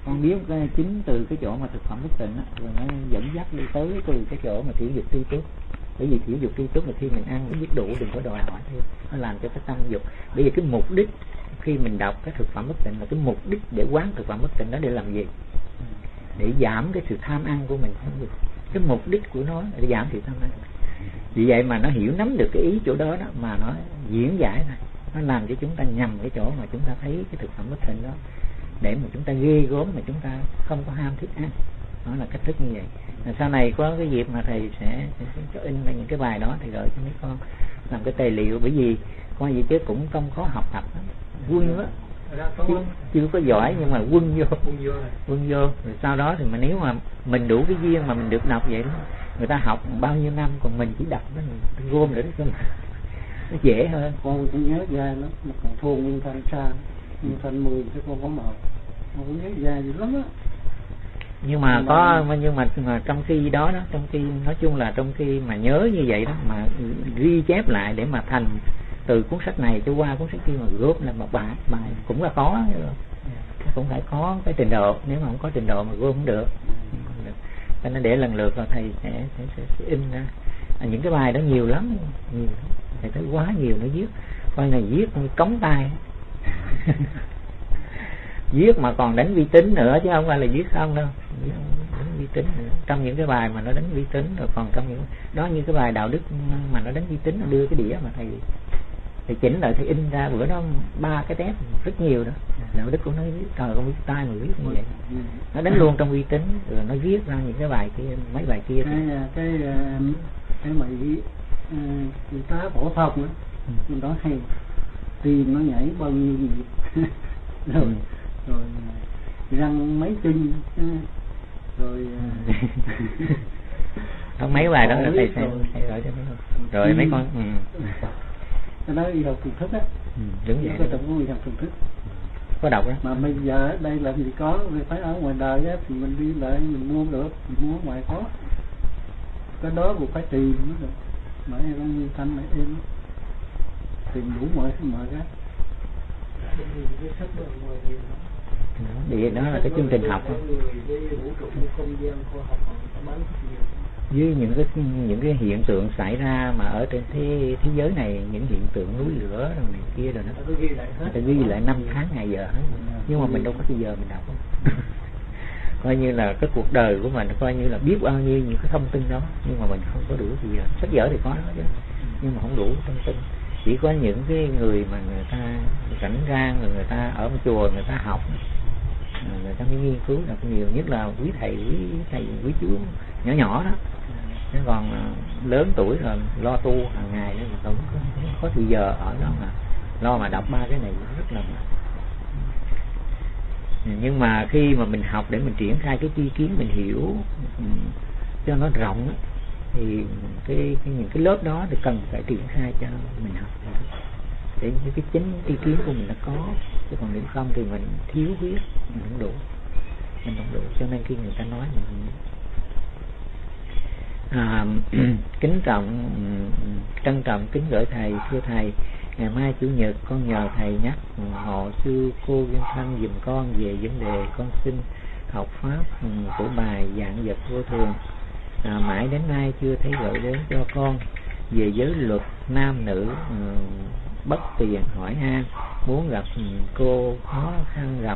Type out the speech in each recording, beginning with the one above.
con biết chính từ cái chỗ mà thực phẩm bất tịnh á, rồi nó dẫn dắt đi tới từ cái chỗ mà thiểu dục tri túc. Bởi vì thiểu dục tri túc là khi mình ăn biết đủ, đừng có đòi hỏi thêm, nó làm cho cái tâm dục. Bởi vì cái mục đích khi mình đọc cái thực phẩm bất tịnh là cái mục đích để quán thực phẩm bất tịnh đó để làm gì? Để giảm cái sự tham ăn của mình. Cái mục đích của nó là để giảm sự tham ăn. Vì vậy mà nó hiểu nắm được cái ý chỗ đó đó mà nó diễn giải này, nó làm cho chúng ta nhầm cái chỗ mà chúng ta thấy cái thực phẩm bất tịnh đó để mà chúng ta ghê gớm mà chúng ta không có ham thích ăn. Đó là cách thức như vậy. Sau này có cái dịp mà thầy sẽ cho in ra những cái bài đó thì gửi cho mấy con làm cái tài liệu, bởi vì con gì chứ cũng không có học tập đó. Quân đó chưa có giỏi nhưng mà quân vô rồi sau đó thì mà nếu mà mình đủ cái duyên mà mình được đọc vậy đó, người ta học bao nhiêu năm còn mình chỉ đọc nó gom để cho nó dễ hơn. Con cũng nhớ ra nó còn thua Nguyên Thanh xa, Nguyên Thanh 10 chứ con có màu, con cũng nhớ ra dữ lắm á. Nhưng mà trong khi đó trong khi nói chung là trong khi mà nhớ như vậy đó mà ghi chép lại để mà thành từ cuốn sách này cho qua cuốn sách kia mà góp là một bài cũng là khó, cũng phải có cái trình độ, nếu mà không có trình độ mà góp không được. Cho nên để lần lượt là thầy sẽ in ra những cái bài đó nhiều lắm, thầy thấy quá nhiều nó viết, coi này viết như cống tay viết mà còn đánh vi tính nữa chứ không phải là viết không đâu, đánh vi tính nữa. Trong những cái bài mà nó đánh vi tính, rồi còn trong những đó như cái bài đạo đức mà nó đánh vi tính, nó đưa cái đĩa mà thầy chỉnh lại thì in ra bữa đó 3 cái tép rất nhiều đó. Đạo đức của nó viết, trời con biết tay mà viết như vậy, nó đánh luôn trong vi tính, rồi nó viết ra những cái bài kia, mấy bài kia cái Mỹ y tá phổ thông á, đó hay tim nó nhảy bao nhiêu nhịp rồi răng mấy chân rồi không mấy bài đó là thầy sẽ gửi cho mấy con rồi mấy con cái đó y học thường thức á, đúng vậy, cái trong y học thường thức có đọc đó. Mà bây giờ đây làm gì có, phải ở ngoài đời á thì mình đi lại mình mua được, mình mua ngoài có cái đó cũng phải tìm mới được. Mà em không Nguyên Thanh mà em tìm đủ mọi cái thì đó là cái chương trình học với những cái hiện tượng xảy ra mà ở trên thế giới này, những hiện tượng núi lửa rồi này kia rồi nó người ta ghi lại 5 tháng ngày giờ hết, nhưng mà mình đâu có bây giờ mình đọc coi như là cái cuộc đời của mình coi như là biết bao nhiêu những cái thông tin đó, nhưng mà mình không có đủ gì giờ. Sách vở thì có đó chứ, nhưng mà không đủ thông tin. Chỉ có những cái người mà người ta rảnh rang, người ta ở chùa người ta học, người ta mới nghiên cứu được nhiều, nhất là quý thầy quý chú nhỏ đó. Chứ còn lớn tuổi rồi lo tu hàng ngày nên không có thời giờ ở đó mà lo mà đọc 3 cái này rất là mệt. Nhưng mà khi mà mình học để mình triển khai cái tri kiến, mình hiểu cho nó rộng đó, thì những cái lớp đó thì cần phải triển khai cho mình học để cái chính tri kiến của mình nó có, chứ còn nếu không thì mình thiếu biết, mình không đủ. Cho nên khi người ta nói mình kính trọng, trân trọng kính gửi thầy, thưa thầy, ngày mai chủ nhật con nhờ thầy nhắc hộ sư cô Nguyên Thanh giùm con về vấn đề con xin học pháp của bài dạng vật vô thường. Mãi đến nay chưa thấy gửi đến cho con về giới luật nam nữ bất tiền hỏi han, muốn gặp cô khó khăn gặp.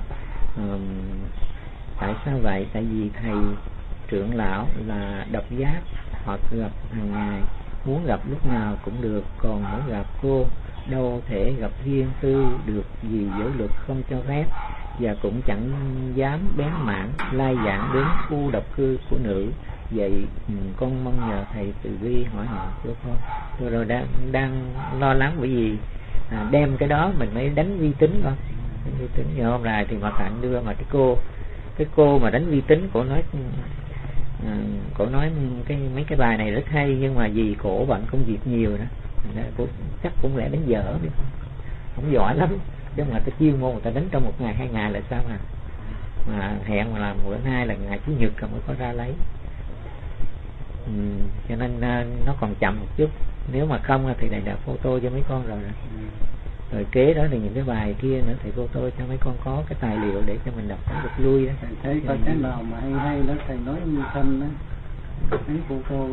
Tại sao vậy? Tại vì thầy trưởng lão là độc giác hoặc gặp hàng ngày, muốn gặp lúc nào cũng được, còn muốn gặp cô đâu thể gặp riêng tư được vì giới luật không cho phép, và cũng chẳng dám bén mảng lai giảng đến khu độc cư của nữ. Vậy con mong nhờ thầy từ bi hỏi họ cho con. Rồi đang lo lắng bởi vì đem cái đó mình mới đánh vi tính con. Vi tính nhờ hôm nay thì Mạc Hạnh đưa mà cái cô mà đánh vi tính, cổ nói mấy cái bài này rất hay, nhưng mà vì cổ bận công việc nhiều đó, cô chắc cũng lẽ đánh dở, không giỏi lắm. Chứ mà cái chuyên môn người ta đánh trong 1 ngày 2 ngày là sao mà hẹn mà làm bữa nay là ngày Chủ nhật rồi mới có ra lấy. Cho nên nó còn chậm một chút. Nếu mà không thì thầy đã photo cho mấy con rồi. Rồi kế đó thì những cái bài kia nữa, thầy photo cho mấy con có cái tài liệu để cho mình đọc được lui đó. Thầy thấy có cái nào mà hay đó thầy nói như Thanh đó, thấy photo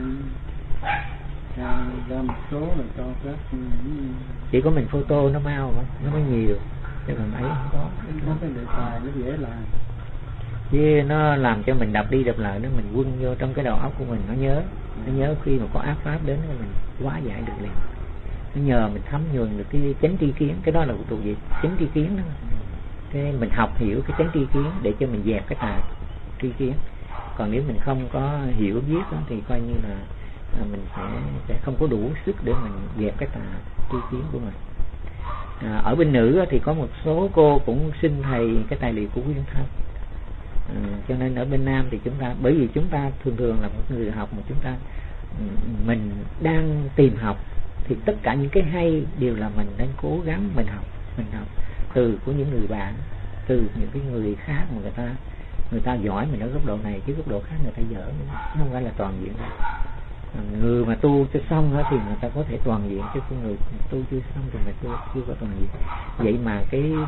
ra một số rồi cho các chỉ có mình photo nó mau không, nó mới nhiều, chứ còn ấy không có. Có cái đề tài nó dễ làm, chứ nó làm cho mình đọc đi đọc lại, nó mình quân vô trong cái đầu óc của mình, nó nhớ khi mà có ác pháp đến thì mình hóa giải được liền. Nó nhờ mình thấm nhuần được cái chánh tri kiến, cái đó là một gì chánh tri kiến đó. Cái mình học hiểu cái chánh tri kiến để cho mình dẹp cái tà tri kiến. Còn nếu mình không có hiểu biết đó, thì coi như là mình sẽ không có đủ sức để mình dẹp cái tà tri kiến của mình. Ở bên nữ thì có một số cô cũng xin thầy cái tài liệu của Nguyên Thanh. Cho nên ở bên nam thì chúng ta, bởi vì chúng ta thường là một người học mà chúng ta mình đang tìm học, thì tất cả những cái hay đều là mình đang cố gắng mình học từ của những người bạn, từ những cái người khác mà người ta giỏi mình ở góc độ này, chứ góc độ khác người ta dở, không phải là toàn diện. Người mà tu cho xong đó thì người ta có thể toàn diện, chứ người tu chưa xong thì người ta chưa có toàn diện. Vậy mà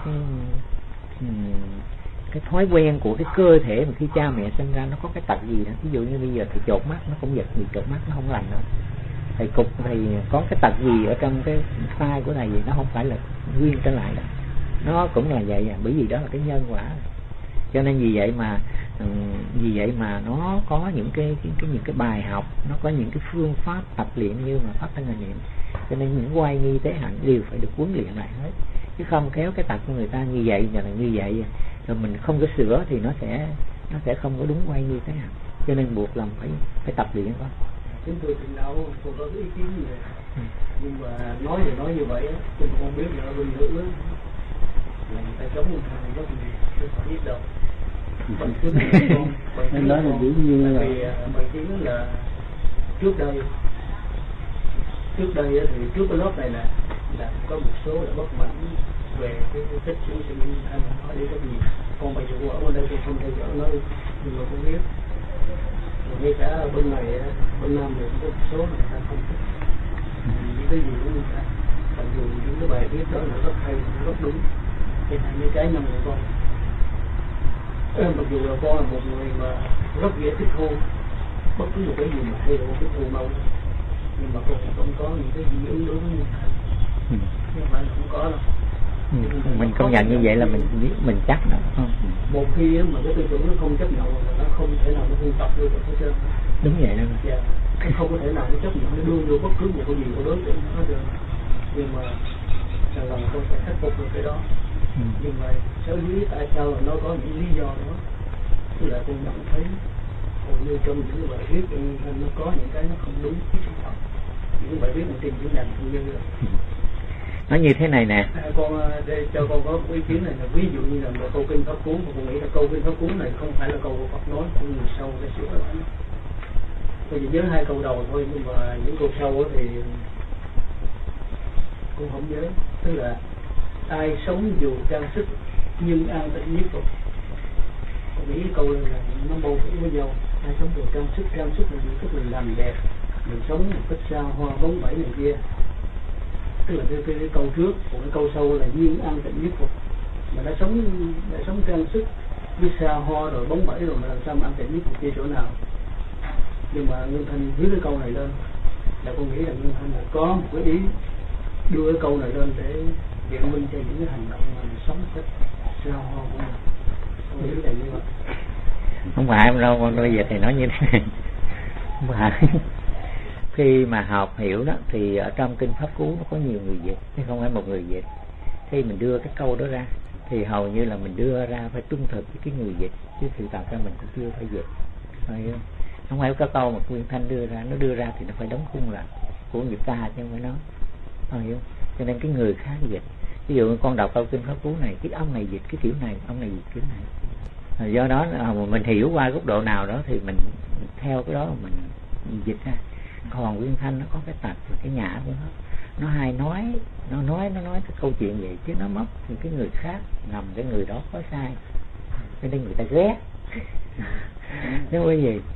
cái thói quen của cái cơ thể mà khi cha mẹ sinh ra nó có cái tật gì đó. Ví dụ như bây giờ thầy chột mắt, nó cũng giật gì, chột mắt nó không lành đâu. Thầy cục thì có cái tật gì ở trong cái thai của thầy gì, nó không phải là nguyên trở lại đâu, nó cũng là vậy à, bởi vì đó là cái nhân quả. Cho nên vì vậy mà nó có những cái bài học, nó có những cái phương pháp tập luyện như mà pháp thân hành niệm. Cho nên những oai nghi tế hạnh đều phải được huấn luyện lại hết, chứ không kéo cái tật của người ta như vậy là như vậy, rồi mình không có sửa thì nó sẽ không có đúng oai nghi tế hạnh. Cho nên buộc lòng phải tập luyện đó. Chúng tôi từng đâu tôi có ý kiến gì nhưng mà nói như vậy á, tôi không biết là bên nữ là người ta chống thằng rất nhiều, tôi không biết đâu. Bằng chứng nên đó là dĩ nhiên là vì bằng chứng là trước đây thì trước cái lớp này là có một số là bất mãn về cái tích sự anh nói để có gì, còn bây giờ ở bên đây tôi không theo dõi nói nhưng mà không biết. Ngay cả bên này, bên Nam thì có một số người ta không thích những cái gì cũng như cả. Mặc dù những cái bài viết đó là rất hay, rất đúng, cái này như cái năm của con. Mặc dù là con là một người mà rất dễ thích thu bất cứ một cái gì mà hay là một cái thu mâu, nhưng mà con không có những cái gì ứng đối như thế. Nhưng mà không có đâu. Mình công nhận như vậy là mình chắc đó. Một khi mà cái tư tưởng nó không chấp nhận là nó không thể nào nó tu tập được hết trơn. Đúng vậy đó. Dạ. Nó không có thể nào nó chấp nhận nó đưa vô bất cứ một cái gì của đối tượng nó được. Nhưng mà lần tôi sẽ khắc phục được cái đó. Nhưng mà sở dĩ tại sao là nó có những lý do đó, tức là tôi nhận thấy hầu như trong những bài viết nó có những cái nó không đúng cái sự thật. Những bài viết mà tìm chữ đành không như nữa. Nó như thế này nè. Con để cho con có ý kiến này là ví dụ như là một câu kinh pháp cú, mà con nghĩ là câu kinh pháp cú này không phải là câu của Phật nói, của người sau để sửa lại. Tôi chỉ nhớ 2 câu đầu thôi, nhưng mà những câu sau thì cũng không nhớ. Tức là ai sống dù trang sức nhưng an tịnh nhất Phật. Con nghĩ câu này là nó mâu thuẫn với nhau. Ai sống dù trang sức là những tức là làm đẹp, mình sống một cách xa hoa bóng bẩy này kia. Tức là cái câu trước, còn cái câu sau là duyên an tịnh nhất Phật. Mà đã sống trang sức với xa hoa rồi bóng bẩy rồi mà làm sao mà an tịnh nhất Phật kia chỗ nào. Nhưng mà Nguyên Thanh viết cái câu này lên là con nghĩ là Nguyên Thanh là có một cái ý đưa cái câu này lên để biện minh cho những cái hành động mà mình sống cách xa hoa của mình. Con nghĩ là như vậy. Không phải em đâu, con bây giờ thầy nói như thế này. Không phải. Khi mà học hiểu đó thì ở trong kinh Pháp Cú nó có nhiều người dịch, chứ không phải một người dịch. Khi mình đưa cái câu đó ra thì hầu như là mình đưa ra phải trung thực với cái người dịch, chứ sự thật ra mình cũng chưa phải dịch. Không phải có câu mà Nguyên Thanh đưa ra thì nó phải đóng khung lại của người ta chứ không phải nó. Hiểu? Cho nên cái người khác dịch. Ví dụ con đọc câu kinh Pháp Cú này, cái ông này dịch cái kiểu này, ông này dịch kiểu này. Do đó mình hiểu qua góc độ nào đó thì mình theo cái đó mình dịch ra. Còn Nguyên Thanh nó có cái tật cái nhã của nó hay nói cái câu chuyện vậy, chứ nó móc những cái người khác ngầm cái người đó có sai, cho nên người ta ghét. Nếu cái gì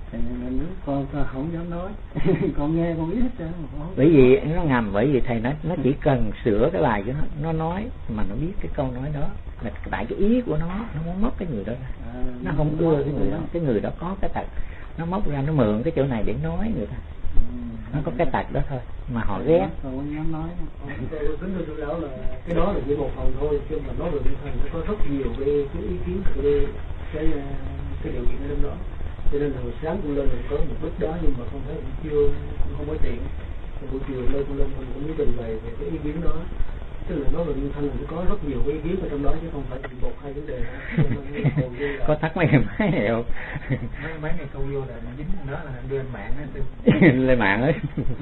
nên con không dám nói. Con nghe con biết hết trơn. Bởi vì nó ngầm, bởi vì thầy nó chỉ cần sửa cái bài cho nó nói mà nó biết cái câu nói đó là tại cái ý của nó muốn móc cái người đó ra. Nó không ưa cái người đó có cái tật, nó móc ra nó mượn cái chỗ này để nói người ta. Nó có cái tật đó thôi mà họ ghét. Không dám nói. Kính thưa chú lão là cái đó là chỉ một phần thôi, chứ mà nói về tinh thần nó có rất nhiều cái ý kiến cái điều kiện ở trong đó. Cho nên là sáng con lên có một bức đó nhưng mà không thấy cũng không có tiện. Buổi chiều lên con lên cũng muốn trình bày về cái ý kiến đó. Tức là nói về tinh thần nó có rất nhiều cái ý kiến ở trong đó chứ không phải chỉ một hai vấn đề. Có thắc mấy cái máy này không? Mấy này câu vô là nó dính đó là đưa lên mạng á. Lên mạng ấy.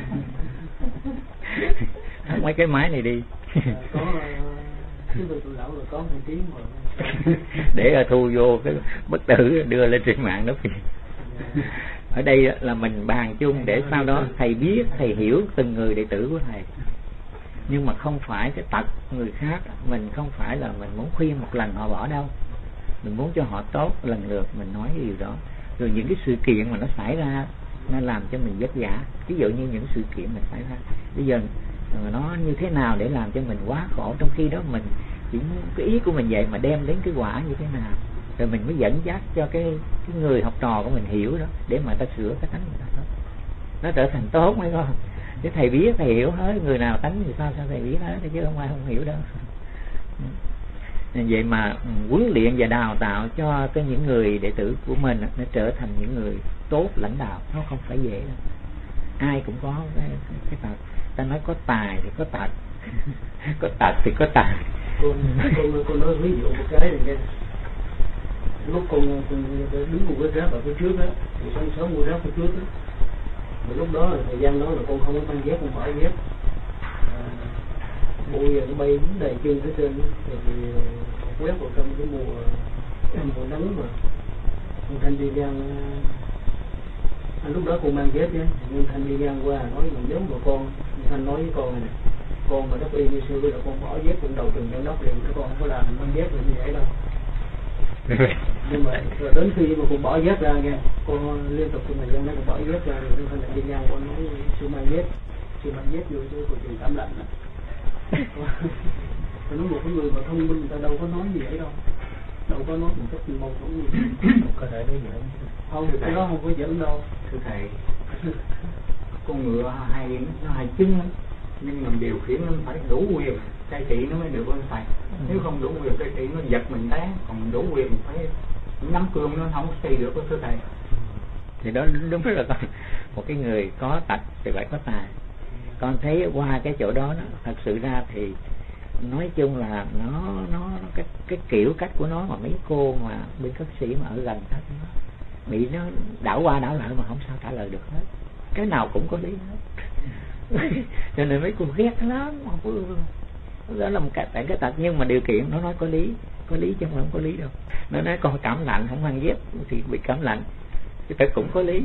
Thắc mấy cái máy này đi. Có chúng tôi lão là có 2 tiếng mà. Để thu vô cái bất tử đưa lên trên mạng đó. Ở đây là mình bàn chung để sau đó thầy biết, thầy hiểu từng người đệ tử của thầy. Nhưng mà không phải cái tật người khác, mình không phải là mình muốn khuyên một lần họ bỏ đâu. Mình muốn cho họ tốt lần lượt mình nói cái điều đó. Rồi những cái sự kiện mà nó xảy ra nó làm cho mình vất vả. Ví dụ như những sự kiện mà xảy ra bây giờ nó như thế nào để làm cho mình quá khổ, trong khi đó mình chỉ cái ý của mình vậy mà đem đến cái quả như thế nào, rồi mình mới dẫn dắt cho cái người học trò của mình hiểu đó để mà ta sửa cái tánh người ta tốt, nó trở thành tốt mới không. Chứ thầy biết thầy hiểu hết, người nào tánh thì sao thầy biết hết chứ không ai không hiểu đâu. Vậy mà huấn luyện và đào tạo cho cái những người đệ tử của mình nó trở thành những người tốt lãnh đạo, nó không phải dễ đâu. Ai cũng có cái tật, ta nói có tài thì có tật, có tật thì có tài. Con nói ví dụ một cái này nghe. Lúc con đứng một cái rác ở phía trước á, thì sáng sớm mua rác phía trước á, mà lúc đó là thời gian đó là con không có mang dép, con bỏ dép, bụi nó bay dính đầy chân phía trên, rồi thì quét vào trong cái mùa nắng mà con Thanh đi ngang, lúc đó con mang dép nhé, con Thanh đi ngang qua nói mình giống của con Thanh nói với con này, con mà đắp y như xưa bây giờ con bỏ dép con đầu từng chân nóc liền, con không có làm mang dép là như vậy đâu. Nhưng mà đến khi mà con bỏ dép ra nghe, con liên tục trong thời gian đó con bỏ dép ra rồi con Thanh đi ngang con nói sư mang dép vô chứ cô trường cảm lạnh đó. Tôi nói một cái người mà thông minh người ta đâu có nói gì vậy đâu, đâu có nói một cách mâu thuẫn gì. Có thể nói giỡn không, cái đó không có giỡn đâu. Thưa thầy, con ngựa nó hay chân nhưng mà điều khiển nó phải đủ quyền cai trị nó mới được con thầy. Nếu không đủ quyền cai trị nó giật mình té, còn đủ quyền phải nắm cương nó không xây được thưa thầy. Thì đó đúng là một cái người có tật thì phải có tài. Con thấy qua cái chỗ đó thật sự ra thì nói chung là nó cái kiểu cách của nó mà mấy cô mà bên cấp sĩ mà ở gần hết nó bị nó đảo qua đảo lại mà không sao trả lời được hết, cái nào cũng có lý hết. Cho nên mấy cô ghét lắm, đó là một cái tật, nhưng mà điều kiện nó nói có lý chứ không có lý đâu. Nó nói con cảm lạnh không mang dép thì bị cảm lạnh, cái tật cũng có lý.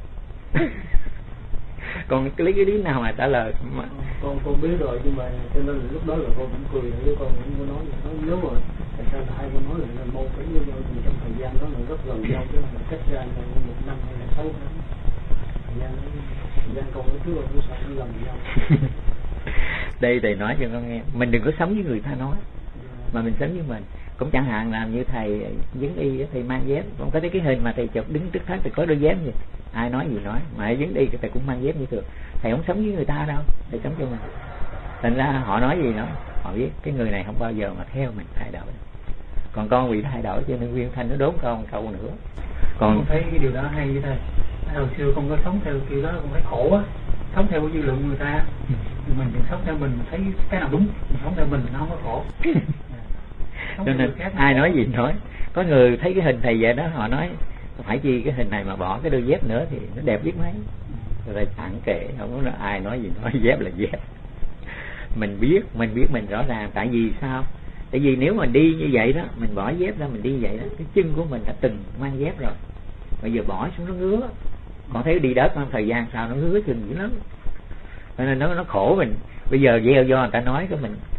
Còn cái lý nào mà trả lời mà con biết rồi, nhưng mà cho nên là lúc đó là con cũng cười với con cũng có nói nếu mà tại sao là hai con nói là mâu thuẫn với nhau thì trong thời gian đó là rất gần nhau chứ là cách ra là 1 năm hay là 6 tháng, thời gian con trước rồi cũng sao nó gần nhau. Đây thầy nói cho con nghe, mình đừng có sống với người ta nói mà mình sống với mình. Cũng chẳng hạn làm như thầy dấn y thầy mang dép, con có thấy cái hình mà thầy chụp đứng trước thác thì có đôi dép gì, ai nói gì nói, mà dấn y thầy cũng mang dép như thường. Thầy không sống với người ta đâu, thầy sống cho mình. Thành ra họ nói gì nói, họ biết cái người này không bao giờ mà theo mình thay đổi. Còn con bị thay đổi cho nên Nguyên Thanh nó đốn con câu nữa. Con thấy cái điều đó hay với thầy. Hồi xưa con có sống theo kiểu đó con thấy khổ á, sống theo dư luận người ta, mình sống theo mình thấy cái nào đúng, mình sống theo mình nó không có khổ. Cho nên ai nói gì nói, có người thấy cái hình thầy vậy đó, họ nói phải chi cái hình này mà bỏ cái đôi dép nữa thì nó đẹp biết mấy, rồi thẳng kệ, không có ai nói gì nói, dép là dép. Mình biết mình rõ ràng. Tại vì sao? Tại vì nếu mà đi như vậy đó, mình bỏ dép ra mình đi vậy đó, cái chân của mình đã từng mang dép rồi, bây giờ bỏ xuống nó ngứa. Còn thấy đi đất một thời gian sau nó ngứa chân dữ lắm, cho nên nó khổ mình. Bây giờ gieo do người ta nói cái mình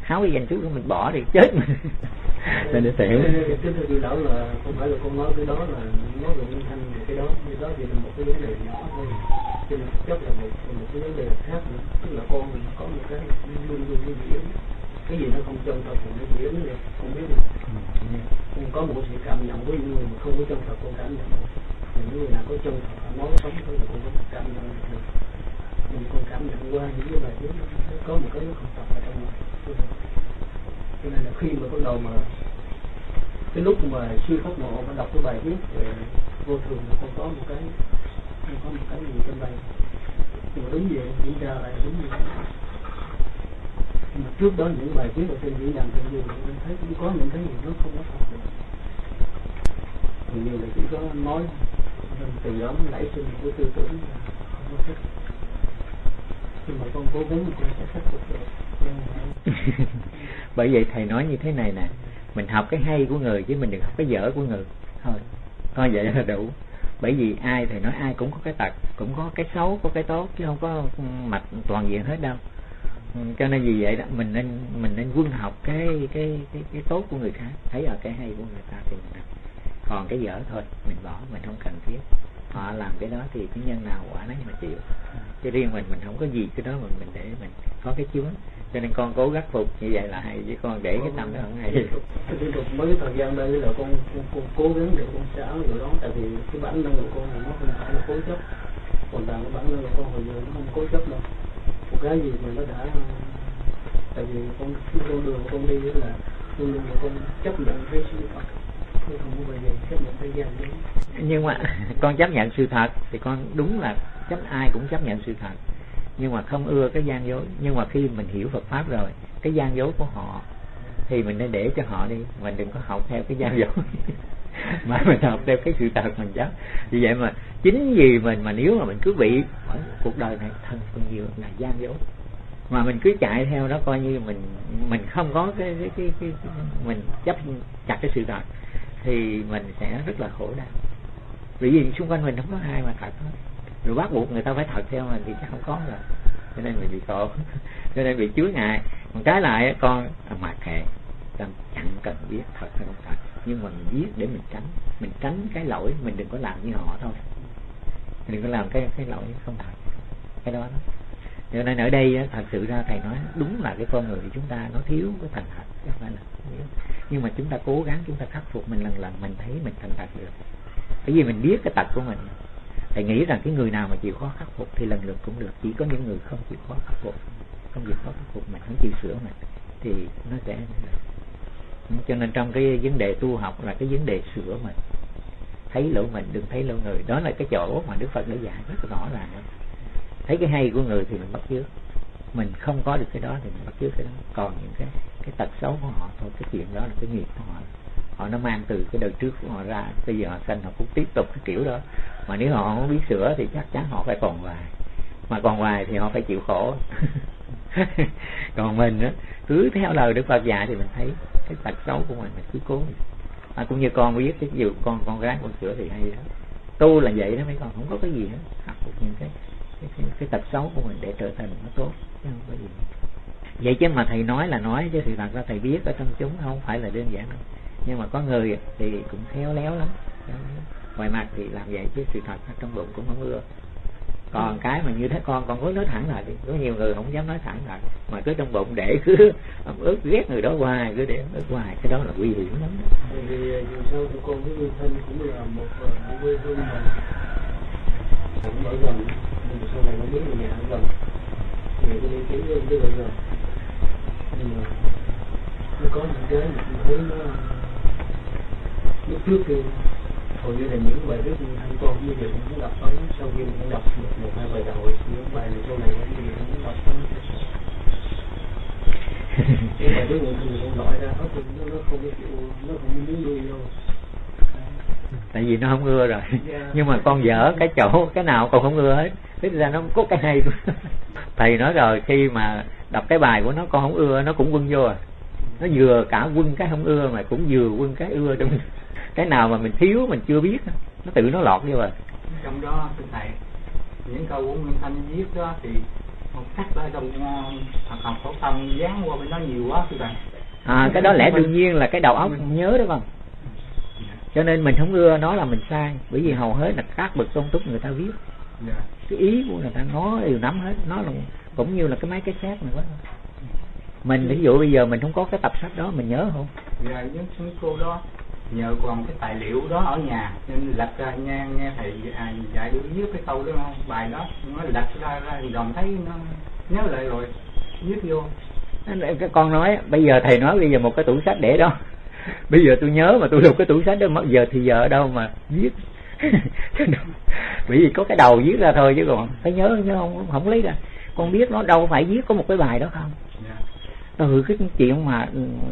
háo cái danh chú của mình bỏ đi chết mình. Nên để hiểu. Cái tôi lão là không phải là con nói cái đó là nói về nhân thanh, cái đó chỉ là một cái vấn đề nhỏ thôi, cho nên chất là một cái vấn đề khác nữa. Tức là con mình có một cái luôn luôn như vậy, cái gì nó không chân thật thì nó dễ lắm, không biết được. Con có một sự cảm nhận với những người mà không có chân thật con cảm nhận được. Những người nào có chân thật nói sống thôi là con có cảm nhận được. Mình con cảm nhận qua những cái bài viết nó có một cái nó không thật ở trong này. Cho nên là khi mà bắt đầu mà cái lúc mà siêu pháp ngộ mà đọc cái bài viết về vô thường là con có một cái gì trong đây, nhưng mà đúng vậy kiểm tra lại đúng như vậy. Nhưng mà trước đó những bài viết ở trên diễn đàn trên YouTube mình thấy cũng có những cái gì nó không có thật được, nhiều là chỉ có nói, nên từ đó nó nảy sinh một cái tư tưởng là không có thích. Nhưng mà con cố gắng con sẽ khắc phục được. Bởi vậy thầy nói như thế này nè, mình học cái hay của người chứ mình đừng học cái dở của người thôi, coi vậy là đủ. Bởi vì ai thầy nói ai cũng có cái tật, cũng có cái xấu, có cái tốt, chứ không có mặt toàn diện hết đâu. Cho nên vì vậy đó mình nên quân học cái tốt của người khác, thấy ở cái hay của người ta thì mình học. Còn cái dở thôi mình bỏ, mình không cần thiết. Họ làm cái đó thì cái nhân nào quả nấy mà chịu. Chứ riêng mình không có gì cái đó mà mình để mình có cái chướng. Cho nên con cố khắc phục như vậy là hay, chứ con để cái tâm đó không hay. Tiếp tục mấy thời gian đây là con cố gắng để con sẽ áo điều đó, tại vì cái bản năng của con nó không phải là cố chấp, còn cái bản năng của con hồi giờ nó không cố chấp đâu. Một cái gì mà nó đã, tại vì con đường của con đi là luôn luôn con chấp nhận cái sự thật, không có bao giờ chấp nhận cái gian dối. Nhưng mà con chấp nhận sự thật thì con đúng là ai cũng chấp nhận sự thật, nhưng mà không ưa cái gian dối. Nhưng mà khi mình hiểu Phật pháp rồi, cái gian dối của họ thì mình nên để cho họ đi, mình đừng có học theo cái gian dối mà mình học theo cái sự thật mình chấp. Vì vậy mà chính vì mình mà nếu mà mình cứ bị cuộc đời này thân phân nhiều là gian dối, mà mình cứ chạy theo đó, coi như mình không có cái mình chấp chặt cái sự thật thì mình sẽ rất là khổ đau. Vì xung quanh mình không có ai mà thật hết, rồi bắt buộc người ta phải thật theo mình thì chắc không có rồi, cho nên mình bị khổ, cho nên bị chướng ngại. Còn trái lại con mặc kệ, chẳng cần biết thật hay không thật, nhưng mà mình biết để mình tránh cái lỗi, mình đừng có làm như họ thôi, đừng có làm cái lỗi không thật, cái đó. Cho nên ở đây thật sự ra thầy nói đúng là cái con người của chúng ta nó thiếu cái thành thật, chứ không phải là thiếu. Nhưng mà chúng ta cố gắng, chúng ta khắc phục, mình lần mình thấy mình thành thật được, bởi vì mình biết cái tật của mình. Thầy nghĩ rằng cái người nào mà chịu khó khắc phục thì lần lượt cũng được. Chỉ có những người không chịu khó khắc phục, mình không chịu sửa mình thì nó sẽ được. Cho nên trong cái vấn đề tu học là cái vấn đề sửa mình, thấy lỗi mình, đừng thấy lỗi người. Đó là cái chỗ mà Đức Phật đã dạy rất rõ ràng. Thấy cái hay của người thì mình bắt chước, mình không có được cái đó thì mình bắt chước cái đó. Còn những cái tật xấu của họ thôi, cái chuyện đó là cái nghiệp của họ nó mang từ cái đời trước của họ ra, bây giờ họ sanh họ cũng tiếp tục cái kiểu đó. Mà nếu họ không biết sửa thì chắc chắn họ phải còn hoài, mà còn hoài thì họ phải chịu khổ. Còn mình á, cứ theo lời Đức Phật dạy thì mình thấy cái tật xấu của mình cứ cố. Cũng như con biết cái dù con gái con sửa thì hay đó. Tu là vậy đó mấy con, không có cái gì hết, khắc phục những cái tật xấu của mình để trở thành nó tốt, chứ không có gì. Vậy chứ mà thầy nói là nói, chứ thì thật ra thầy biết ở trong chúng không phải là đơn giản đâu. Nhưng mà có người thì cũng khéo léo lắm, ngoài mặt thì làm vậy chứ sự thật trong bụng cũng không ưa. Còn cái mà như thế con có nói thẳng lại đi, có nhiều người không dám nói thẳng lại, mà cứ trong bụng để cứ ước ghét người đó hoài, cứ để ước hoài, cái đó là nguy hiểm lắm. Vì dù sao thì con với người thân cũng là một quê hương mà cũng ở gần, nhưng mà sau này nó biết là nhà ở gần, thì tôi đi kiếm với cái gần, nhưng mà nó có những cái mà tôi thấy nó lúc trước thì hầu như là những bài viết anh con như vậy cũng đọc tới, sau khi mình đọc một hai bài đầu những bài này sau này thì cũng đọc tới cái bài viết người con loại ra hết thì nó không có chịu, nó không muốn nuôi đâu, tại vì nó không ưa rồi. Nhưng mà con dở cái chỗ cái nào con không ưa hết, thế ra nó có cái hay. Thầy nói rồi, khi mà đọc cái bài của nó con không ưa, nó cũng quân vô à. Nó vừa cả quân cái không ưa mà cũng vừa quân cái ưa, trong cái nào mà mình thiếu mình chưa biết nó tự nó lọt vô rồi. Trong đó thưa thầy, những câu của Nguyên Thanh viết đó thì một cách ở trong học phổ thông dán qua bên đó nhiều quá thưa thầy. Cái đó lẽ đương nhiên là cái đầu óc không nhớ đó không. Cho nên mình không ưa nói là mình sai, bởi vì hầu hết là các bậc tôn túc người ta viết cái ý của người ta nó đều nắm hết, nó là cũng như là cái máy cassette này quá. Mình ví dụ bây giờ mình không có cái tập sách đó mình nhớ không? Dạ, với cô đó nhờ còn cái tài liệu đó ở nhà nên lật ra nghe thầy dạy được viết cái câu đó không, bài đó nó lật ra dòng thấy nó nhớ lại rồi viết vô. Cái con nói bây giờ thầy nói bây giờ một cái tủ sách để đó bây giờ tôi nhớ mà tôi lục cái tủ sách đó mất giờ thì giờ ở đâu mà viết bởi vì có cái đầu viết ra thôi chứ còn phải nhớ không lấy ra. Con biết nó đâu phải viết có một cái bài đó không. Cái chuyện mà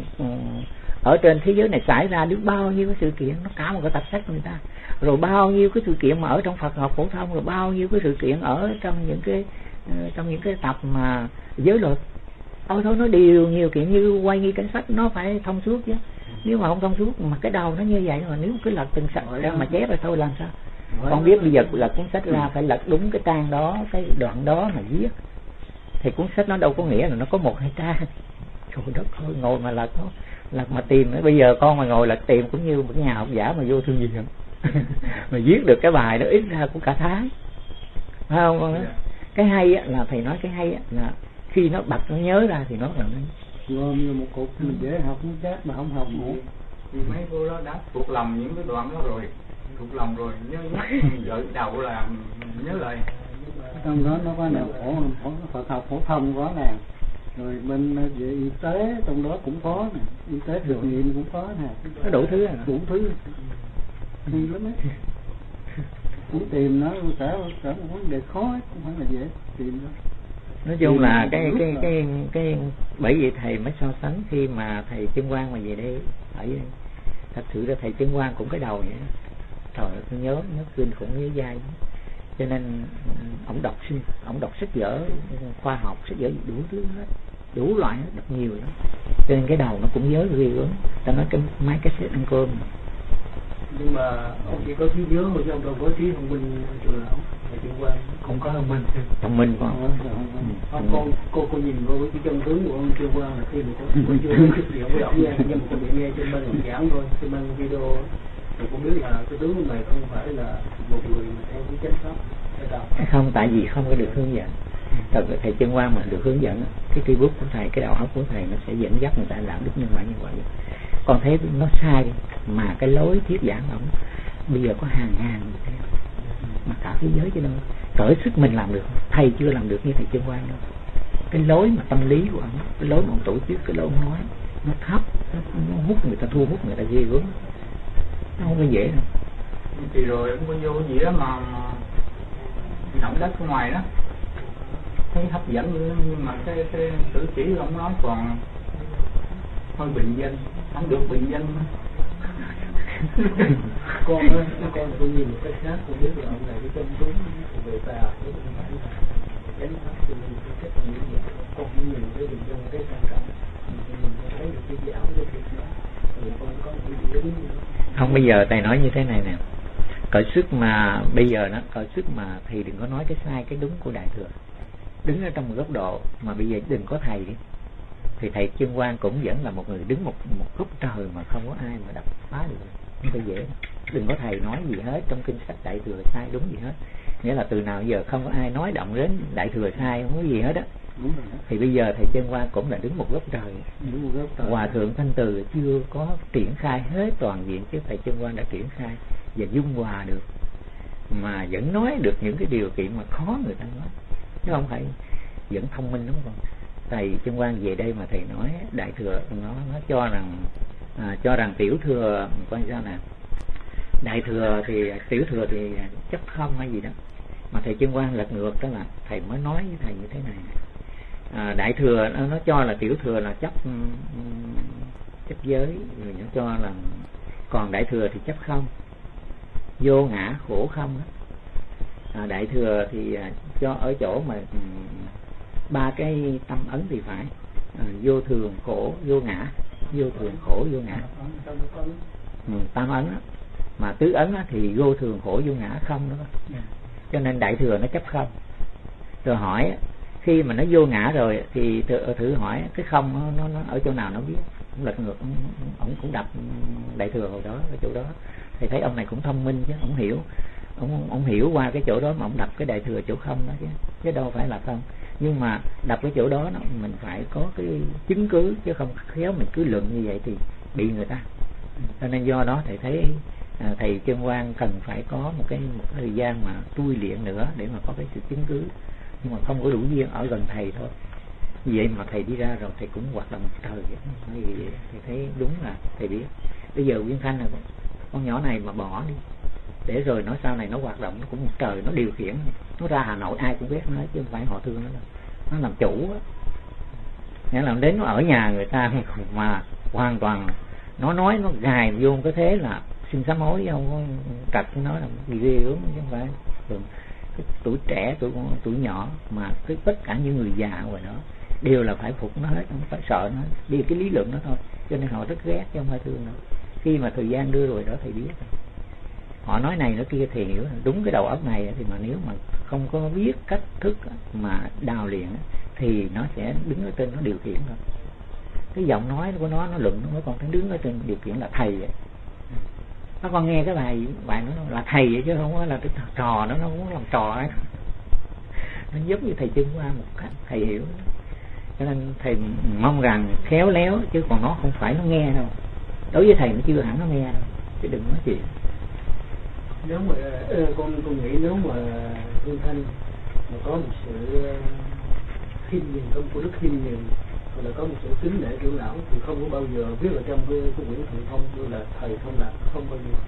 ở trên thế giới này xảy ra biết bao nhiêu cái sự kiện, nó cả một cái tập sách của người ta, rồi bao nhiêu cái sự kiện mà ở trong Phật học phổ thông, rồi bao nhiêu cái sự kiện ở trong những cái tập mà giới luật. Thôi nó điều nhiều kiện như quay nghi cảnh sách nó phải thông suốt chứ. Nếu mà không thông suốt mà cái đầu nó như vậy mà nếu cứ lật từng sách ra mà chép rồi thôi làm sao. Con biết bây giờ lật cuốn sách ra phải lật đúng cái trang đó, cái đoạn đó mà viết. Thì cuốn sách nó đâu có nghĩa là nó có 1-2 trang. Trời đất ơi, ngồi mà lật mà tìm. Bây giờ con mà ngồi lật tìm cũng như một nhà học giả mà vô thư viện mà viết được cái bài đó ít ra cũng cả tháng, phải không con? Cái hay là thầy nói cái hay là khi nó bật nó nhớ ra thì nó là gom như một cục mình dễ học nó chết mà không học nữa. Thì mấy cô đó đã thuộc lòng những cái đoạn đó rồi, thuộc lòng rồi nhớ gợi đầu là nhớ lại. Trong đó nó có nào Phật học phổ thông có nè, rồi bên về y tế trong đó cũng có nè, y tế thực nghiệm cũng có nè, nó đủ thứ à. Đủ thứ hay lắm ấy. Muốn tìm nó cả một vấn đề khó ấy, không phải là dễ tìm đâu. Nói chung là cái bởi vì thầy mới so sánh khi mà thầy Chân Quang mà về đây ở đây, thật sự là thầy Chân Quang cũng cái đầu vậy. Trời ơi, tôi nhớ kinh khủng nhớ dai. Cho nên ông đọc sách vở khoa học, sách vở đủ thứ hết, đủ loại hết, đọc nhiều lắm. Cho nên cái đầu nó cũng nhớ ghê gớm. Ta nói cái máy cassette ăn cơm. Nhưng mà ông chỉ có trí nhớ thôi chứ ông đâu có trí thông minh chỗ nào. Chân Quang không có thông minh. Thông minh con. Cô nhìn vô cái chân tướng của ông Chân Quang là khi mà cô chưa thực hiện với ông nha, nhưng mà cô bị nghe trên bên giảng thôi, trên bên video thì cũng biết là cái tướng của này không phải là một người mà theo cái chánh pháp. Không, tại vì không có được hướng dẫn. Thật là thầy Chân Quang mà được hướng dẫn, cái cây bút của thầy, cái đầu óc của thầy nó sẽ dẫn dắt người ta đạo đức nhân bản như vậy. Còn thấy nó sai mà cái lối thuyết giảng ổng bây giờ có hàng người theo mà cả thế giới, cho nên cỡ sức mình làm được, thầy chưa làm được như thầy Chân Quang đâu. Cái lối mà tâm lý của ổng, cái lối mà ổng tổ chức, cái lối ổng nói nó thấp, nó hút người ta, thu hút người ta ghê gớm, nó không có dễ đâu. Thì rồi cũng có vô cái gì đó mà động đất ở ngoài đó thấy hấp dẫn, nhưng mà cái cử chỉ ông nói còn hơi bình dân, không được bình dân. con cũng nhìn một cái khác, cũng biết là ông này cái chân tướng về tà cái không phải là chánh pháp, cho nên cái cách nghĩ vậy con cũng nhìn cái bình dân cái quan trọng, mình thấy được cái giáo cái việc đó rồi con có những cái đứng không. Bây giờ thầy nói như thế này nè, cỡ sức mà bây giờ nó cỡ sức mà thì đừng có nói cái sai cái đúng của Đại Thừa, đứng ở trong một góc độ mà bây giờ đừng có thầy đi thì thầy Chân Quang cũng vẫn là một người đứng một góc trời mà không có ai mà đập phá được, không phải dễ. Đừng có thầy nói gì hết trong kinh sách Đại Thừa sai đúng gì hết, nghĩa là từ nào giờ không có ai nói động đến Đại Thừa sai, không có gì hết á. Thì bây giờ thầy Chân Quang cũng là đứng một góc trời. Hòa thượng Thanh Từ chưa có triển khai hết toàn diện, chứ thầy Chân Quang đã triển khai và dung hòa được, mà vẫn nói được những cái điều kiện mà khó người ta nói, chứ không phải vẫn thông minh, đúng không? Thầy Chân Quang về đây mà thầy nói Đại Thừa nó cho rằng tiểu thừa coi sao nè, Đại Thừa thì tiểu thừa thì chấp không hay gì đó, mà thầy Chân Quang lật ngược, đó là thầy mới nói với thầy như thế này. Đại Thừa nó cho là tiểu thừa là chấp giới, rồi nó cho là còn Đại Thừa thì chấp không, vô ngã khổ không đó. Đại Thừa thì cho ở chỗ mà ba cái tâm ấn thì phải vô thường khổ vô ngã, vô thường khổ vô ngã, tam ấn đó. Mà tứ ấn đó thì vô thường khổ vô ngã không đó. Cho nên Đại Thừa nó chấp không. Rồi hỏi khi mà nó vô ngã rồi thì thử hỏi cái không nó ở chỗ nào nó biết. Cũng lật ngược, ông cũng đập Đại Thừa hồi đó ở chỗ đó. Thì thấy ông này cũng thông minh chứ, ông hiểu qua cái chỗ đó mà ông đập cái Đại Thừa chỗ không đó chứ đâu phải là không. Nhưng mà đập cái chỗ đó mình phải có cái chứng cứ, chứ không khéo mình cứ luận như vậy thì bị người ta. Cho nên do đó thầy thấy thầy Chân Quang cần phải có một thời gian mà tu luyện nữa để mà có cái sự chứng cứ, nhưng mà không có đủ duyên ở gần thầy thôi. Vậy mà thầy đi ra rồi thầy cũng hoạt động một thời vậy. Thầy thấy đúng là thầy biết. Bây giờ Nguyên Thanh là con nhỏ này mà bỏ đi, để rồi nó sau này nó hoạt động nó cũng một trời, nó điều khiển, nó ra Hà Nội ai cũng biết nó, chứ không phải họ thương nó làm chủ á. Nghĩa là đến nó ở nhà người ta mà hoàn toàn nó nói nó gài vô cái thế là xin sám hối, không có trật nó là gì ghê gớm, chứ không phải cái tuổi trẻ, tuổi nhỏ mà cái tất cả những người già ngoài đó đều là phải phục nó hết, không phải sợ nó, đi cái lý luận đó thôi. Cho nên họ rất ghét chứ không phải thương đâu. Khi mà thời gian đưa rồi đó thì biết họ nói này nói kia thì hiểu đúng cái đầu óc này. Thì mà nếu mà không có biết cách thức mà đào luyện thì nó sẽ đứng ở trên nó điều khiển thôi. Cái giọng nói của nó luận nó còn thấy đứng ở trên điều khiển là thầy vậy. Nó còn nghe cái bài nó là thầy vậy chứ không có là cái trò nó muốn làm trò ấy. Nó giống như thầy Chân Quang một cách thầy hiểu. Cho nên thầy mong rằng khéo léo, chứ còn nó không phải nó nghe đâu. Đối với thầy nó chưa hẳn nó nghe đâu, chứ đừng nói chuyện. Nếu mà con nghĩ nếu mà Hương Thanh mà có một sự khiêm nhường, có một đức khiêm nhường, hoặc là có một sự kính nể trưởng lão thì không có bao giờ viết ở trong cái quyển Thần Thông như là thầy không làm, không bao giờ.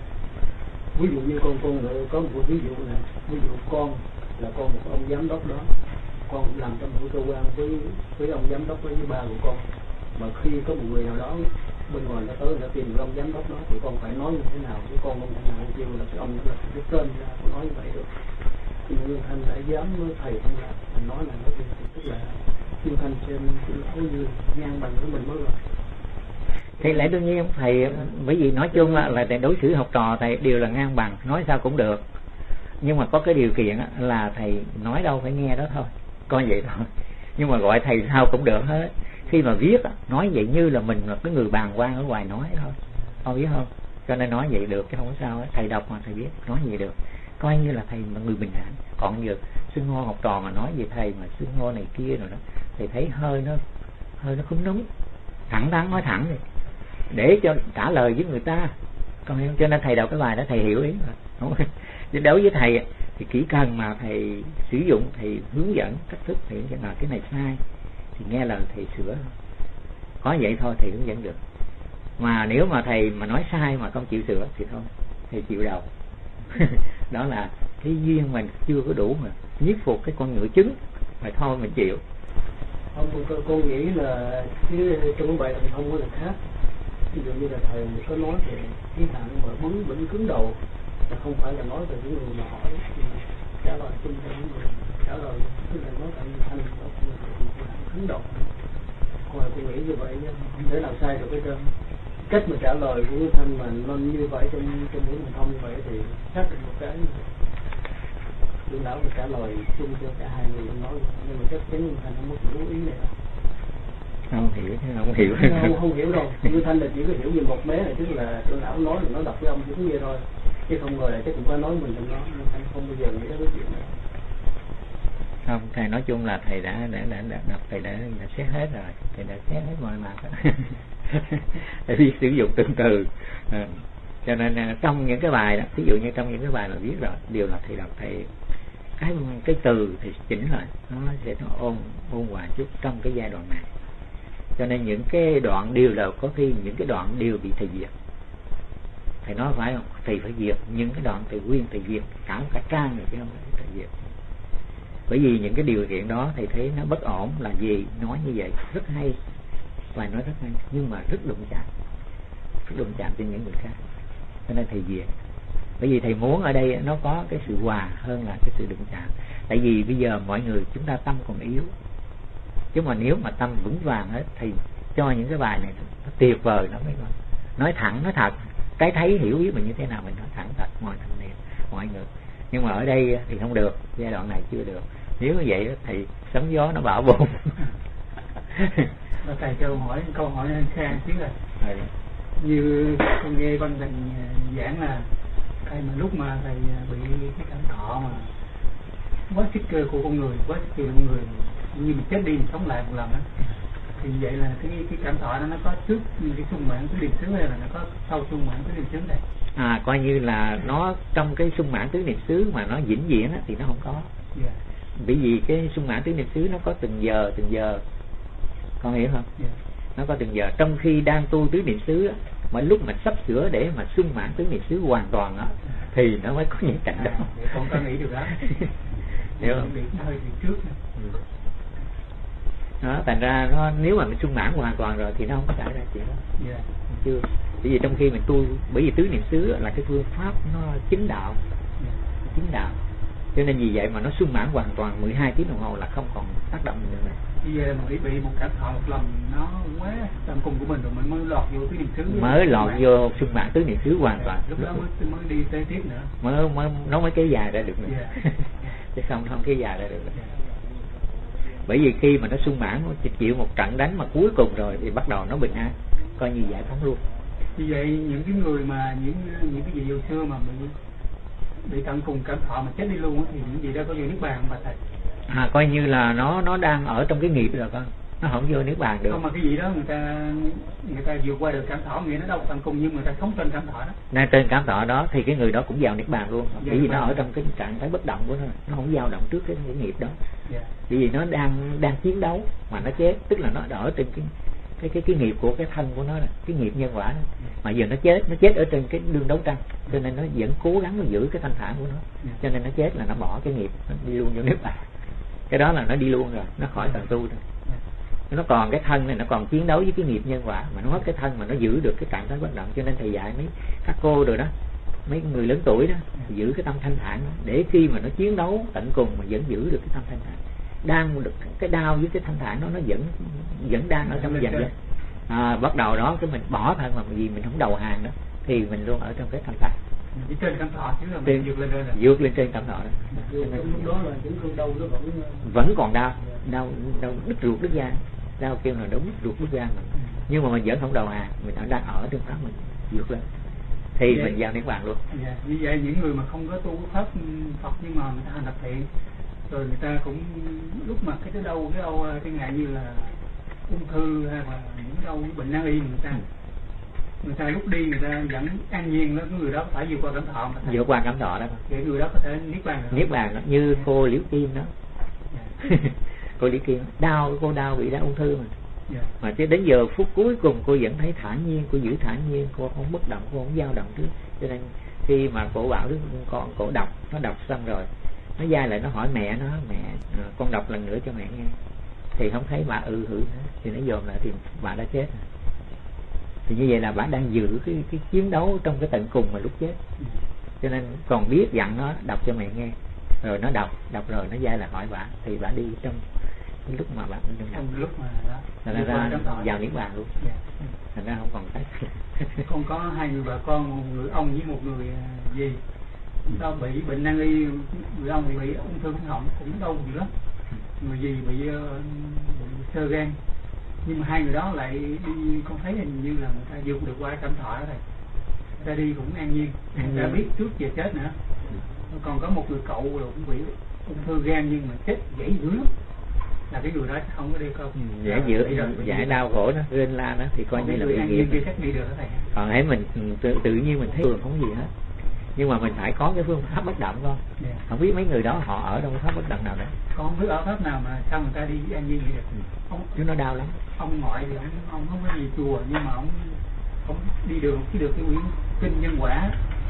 Ví dụ như con có một ví dụ này, ví dụ con là con một ông giám đốc đó, con làm trong một cơ quan với ông giám đốc với ba của con, mà khi có một người nào đó bên ngoài nó tới nó tìm ông giám đốc đó thì con phải nói như thế nào, chứ con không thể nào kêu là cái ông đó là cái tên ra, con nói như vậy được. Nhưng Nguyên Thanh đã dám nói thầy không là mình nói là nói gì, tức là Nguyên Thanh trên lão như ngang bằng với mình mới rồi. Thì lẽ đương nhiên thầy, bởi vì nói chung là đối xử học trò thầy đều là ngang bằng, nói sao cũng được. Nhưng mà có cái điều kiện là thầy nói đâu phải nghe đó thôi, coi vậy thôi. Nhưng mà gọi thầy sao cũng được hết. Khi mà viết nói vậy như là mình là cái người bàng quan ở ngoài nói thôi, con biết không? Cho nên nói vậy được chứ không có sao. Thầy đọc mà thầy biết nói vậy được, coi như là thầy là người bình đẳng. Còn giờ xưng hô học trò mà nói về thầy mà xưng hô này kia rồi đó, thầy thấy hơi nó không đúng. Thẳng thắn nói thẳng đi để cho trả lời với người ta. Còn cho nên thầy đọc cái bài đó thầy hiểu ý rồi. Đối với thầy thì kỹ càng mà thầy sử dụng, thầy hướng dẫn cách thức, thầy hướng dẫn là cái này sai thì nghe lời thầy sửa, có vậy thôi thầy hướng dẫn được. Mà nếu mà thầy mà nói sai mà không chịu sửa thì thôi thầy chịu đầu. Đó là cái duyên mình chưa có đủ mà nhiếp phục cái con ngựa trứng, mà thôi mình chịu. Con nghĩ là trong cái bài Thần Thông là khác. Ví dụ như là thầy có nói về cái hạng mà bướng bỉnh cứng đầu, là không phải là nói về những người mà hỏi trả lời chung cho những người trả lời, tức là nói thành hạng cứng đầu. Còn tôi nghĩ như vậy không thể nào sai được cái trơn. Cách mà trả lời của Thanh mà nó như vậy trong những Thần Thông như vậy thì xác định một cái trưởng lão phải trả lời chung cho cả hai người nói, nhưng mà chắc chắn Thanh không có chú ý này đâu. Không hiểu chứ không hiểu. Không hiểu đâu. Như Thanh là chỉ có hiểu về một bé này, tức là trưởng lão nói là nó đọc với ông chúng nghe thôi, chứ không ngờ là chắc cũng có nói mình đừng nói. Thanh không bao giờ nghĩ đến cái chuyện này. Không, thầy nói chung là thầy đã đọc, thầy đã xét hết rồi, thầy đã xét hết mọi mặt. Thầy biết sử dụng từng từ. Cho nên trong những cái bài đó, ví dụ như trong những cái bài mà viết rồi, đều là thầy đọc, thầy cái từ thì chỉnh lại, nó sẽ ôn hòa chút trong cái giai đoạn này. Cho nên những cái đoạn đều là có khi những cái đoạn đều bị thầy diệt. Thầy nói phải không? Thầy phải diệt những cái đoạn thầy nguyên thầy diệt cả trang rồi chứ không phải thầy diệt. Bởi vì những cái điều kiện đó thầy thấy nó bất ổn là gì, nói như vậy rất hay, bài nói rất hay, nhưng mà rất đụng chạm trên những người khác, cho nên thầy diệt. Bởi vì thầy muốn ở đây nó có cái sự hòa hơn là cái sự đụng chạm. Tại vì bây giờ mọi người chúng ta tâm còn yếu, chứ mà nếu mà tâm vững vàng hết thì cho những cái bài này nó tuyệt vời lắm mấy con. Nói thẳng, nói thật, cái thấy hiểu biết mình như thế nào mình nói thẳng thật mọi thanh niên, mọi người. Nhưng mà ở đây thì không được, giai đoạn này chưa được. Nếu như vậy thì sóng gió nó bão bùng. Thầy cho hỏi câu hỏi anh Khang chứ là như con nghe Văn Thành giảng là thầy mà lúc mà thầy bị cái cảm thọ mà quá sức cơ của con người, quá sức cơ của con người, như mình chết đi mình sống lại một lần đó, thì vậy là cái cảm thọ đó nó có trước cái xung mãn tứ niệm xứ hay là nó có sau xung mãn tứ niệm xứ này? Coi như là nó trong cái xung mãn tứ niệm xứ mà nó vĩnh viễn thì nó không có. Bởi vì cái xung mãn tứ niệm xứ nó có từng giờ, con hiểu không? Nó có từng giờ. Trong khi đang tu tứ niệm xứ mà lúc mà sắp sửa để mà xung mãn tứ niệm xứ hoàn toàn thì nó mới có những cảnh đó. Con có nghĩ được đó. Hiểu không? Bị hơi bị trước. Đó, thành ra nó nếu mà mình xung mãn hoàn toàn rồi thì nó không có xảy ra chuyện đó. Chưa. Bởi vì trong khi mình tu, bởi vì tứ niệm xứ là cái phương pháp nó chính đạo. Cho nên vì vậy mà nó xung mãn hoàn toàn 12 tiếng đồng hồ là không còn tác động nữa này. Bây giờ mình bị một cảm thọ một lần nó quá tầm cùng của mình rồi mình mới lọt vô tứ niệm xứ. Mới lọt vô xung mãn tứ niệm xứ hoàn toàn. Lúc đó mới đi tới tiếp nữa. Nó mới kéo dài ra được nữa. Chứ không kéo dài ra được. Bởi vì khi mà nó sung mãn, nó chịu một trận đánh mà cuối cùng rồi thì bắt đầu nó bình an, coi như giải phóng luôn. Vì vậy những cái người mà những cái gì hồi xưa mà bị tận cùng cảm thọ mà chết đi luôn thì những gì đó có vô niết bàn không bà thầy? Coi như là nó đang ở trong cái nghiệp rồi con, nó không vô niết bàn được. Không, mà cái gì đó người ta vượt qua được cảm thọ, nghĩa nó đâu tận cùng nhưng người ta sống trên cảm thọ đó. Nên trên cảm thọ đó thì cái người đó cũng vào niết bàn luôn, bởi vì nó ở trong cái trạng thái bất động của nó không dao động trước cái nghiệp đó. Bởi vì nó đang chiến đấu mà nó chết, tức là nó ở trên cái nghiệp của cái thân của nó, cái nghiệp nhân quả đó. Mà giờ nó chết ở trên cái đương đấu tranh, cho nên nó vẫn cố gắng nó giữ cái thanh thản của nó, cho nên nó chết là nó bỏ cái nghiệp, nó đi luôn vô niết bàn. Cái đó là nó đi luôn rồi, nó khỏi tận tu rồi. Nó còn cái thân này, nó còn chiến đấu với cái nghiệp nhân quả, mà nó mất cái thân mà nó giữ được cái trạng thái bất động. Cho nên thầy dạy mấy các cô rồi đó, mấy người lớn tuổi đó, giữ cái tâm thanh thản đó, để khi mà nó chiến đấu tận cùng mà vẫn giữ được cái tâm thanh thản. Đang được cái đau với cái thanh thản đó, nó vẫn đang ở trong dần dần. Bắt đầu đó cái mình bỏ thân mà vì mình không đầu hàng đó thì mình luôn ở trong cái thanh thản. Chỉ trên cảm thọ chứ là mình vượt lên trên cảm thọ đó. Lúc đó là những cơn đau nó vẫn còn đau đứt ruột đứt gan, đau kêu là đau đứt ruột đứt gan, nhưng mà mình vẫn không đầu hàng, mình đang ở trong pháp mình vượt lên thì vậy, mình vào niết bàn luôn. Như vậy những người mà không có tu pháp Phật nhưng mà người ta hành tập thiện rồi người ta cũng lúc mà cái đau cái ngại như là ung thư hay là những đau bệnh nan y, người ta lúc đi người ta vẫn an nhiên đó, người đó phải vượt qua cảm thọ. Vượt qua cảm thọ đó. Vậy người đó có thể niết bàn. Niết bàn đó, như cô Liễu Kim đó. Cô Liễu Kim cô đau bị ung thư mà chứ đến giờ phút cuối cùng cô vẫn thấy thản nhiên, cô giữ thản nhiên, cô không bất động, cô không dao động trước. Cho nên khi mà cô bảo đứa con cổ đọc, nó đọc xong rồi nó dai lại nó hỏi mẹ nó, mẹ con đọc lần nữa cho mẹ nghe, thì không thấy bà hử nữa, thì nó dồn lại thì bà đã chết. Thì như vậy là bà đang giữ cái chiến đấu trong cái tận cùng mà lúc chết. Cho nên còn biết dặn nó đọc cho mẹ nghe, rồi nó đọc rồi nó dai là hỏi bà, thì bà đi trong cái lúc mà bạn trong lúc mà đó ra vào niết bàn luôn. Thành ra không còn thấy. Con có hai người bà con, một người ông với một người dì, sao bị bệnh nan y, người ông thì bị ung thư họng cũng đau dữ lắm, người dì bị xơ gan, nhưng mà hai người đó lại đi, con thấy hình như là người ta vượt được qua cảm thọ đó thầy, người ta đi cũng an nhiên, người ta biết trước giờ chết nữa. Còn có một người cậu rồi cũng bị ung thư gan nhưng mà chết dễ dữ lắm, là cái người đó không có đi không giải đau khổ nó rên la đó thì coi như là bị nghiệp. Đi được đó thầy. Còn thấy mình tự nhiên mình thấy không có gì hết, nhưng mà mình phải có cái phương pháp bất động con. Không biết mấy người đó họ ở trong pháp bất động nào đấy. Con không biết ở pháp nào mà sao người ta đi an nhiên vậy được. Chứ nó đau lắm. Ông ngoại thì ông không có gì chùa, nhưng mà ông đi được cái quyển kinh nhân quả.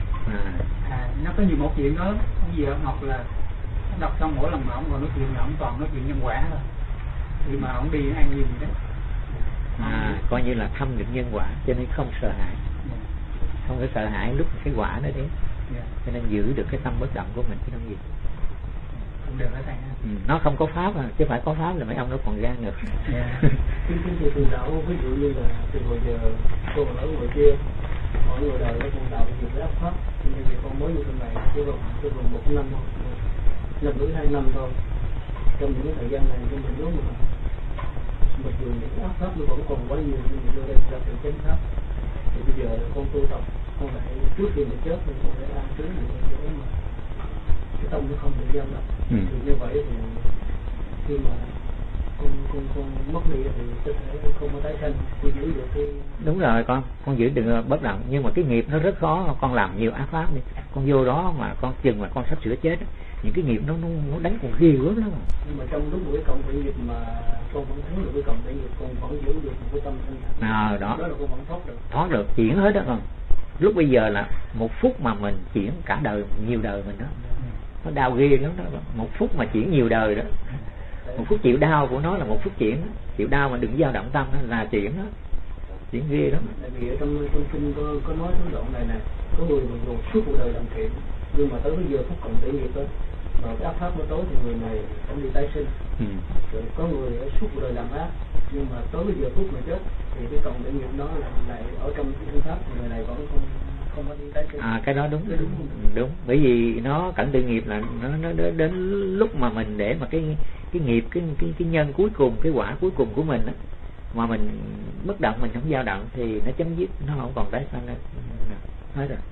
Nó có nhiều một chuyện đó, cái gì ông học là đọc xong mỗi lần mà ông còn nói chuyện là ông toàn nói chuyện nhân quả thôi, thì mà ông đi an nhiên vậy đó. Coi như là thâm được nhân quả, cho nên không sợ hãi, không có sợ hãi lúc cái quả nó đến, cho nên giữ được cái tâm bất động của mình chứ không gì. Không được đó thầy. Nó không có pháp chứ phải có pháp là mấy ông nó còn gan được. Kính thưa thượng đạo, ví dụ như là từ hồi giờ cô ở ngoài kia, mọi người đời nó thượng đạo nhiều cái áp pháp, nhưng vì con mới như thế này, chứ còn một năm thôi, 1 rưỡi 2 năm thôi, trong những thời gian này thì mình nếu mà mặc dù những áp pháp nó vẫn còn quá nhiều nhưng mình vô đây ra sự chánh pháp thì bây giờ con tu tập con lại trước khi mình chết thì con phải an trú những chỗ mà cái tâm nó không bị giam động. Thì như vậy thì khi mà con mất đi thì có thể không có tái sanh, con giữ được cái. Đúng rồi, con giữ được bất động, nhưng mà cái nghiệp nó rất khó. Con làm nhiều ác pháp đi, con vô đó mà con chừng mà con sắp sửa chết, những cái nghiệp nó đánh còn ghê gớm lắm. Nhưng mà trong lúc buổi cộng thể nghiệp mà con vẫn thắng được cái cộng thể nghiệp, con vẫn giữ được một cái tâm thanh thản. Đó là con vẫn thoát được chuyển hết đó con. Lúc bây giờ là một phút mà mình chuyển cả đời, nhiều đời mình đó, nó đau ghê lắm đó. Một phút mà chuyển nhiều đời đó, một phút chịu đau của nó là một phút chuyển đó. Chịu đau mà đừng dao động tâm đó là chuyển đó, chuyển ghê lắm. Tại vì ở trong kinh có nói cái đoạn này có người mà dùng suốt cuộc đời làm thiện, nhưng mà tới bây giờ phút cộng thể nghiệp đó, mà cái ác pháp nó tối thì người này không đi tái sinh. Rồi có người ở suốt cuộc đời làm ác, nhưng mà tới bây giờ phút mà chết thì cái cộng thể nghiệp nó lại ở trong cái thân pháp thì người này vẫn không có đi tái sinh. Cái đó đúng. Đúng, bởi vì nó cận tự nghiệp là nó đến lúc mà mình để mà cái nghiệp, cái nhân cuối cùng, cái quả cuối cùng của mình đó, mà mình bất động, mình không dao động thì nó chấm dứt, nó không còn tái sanh nữa hết rồi.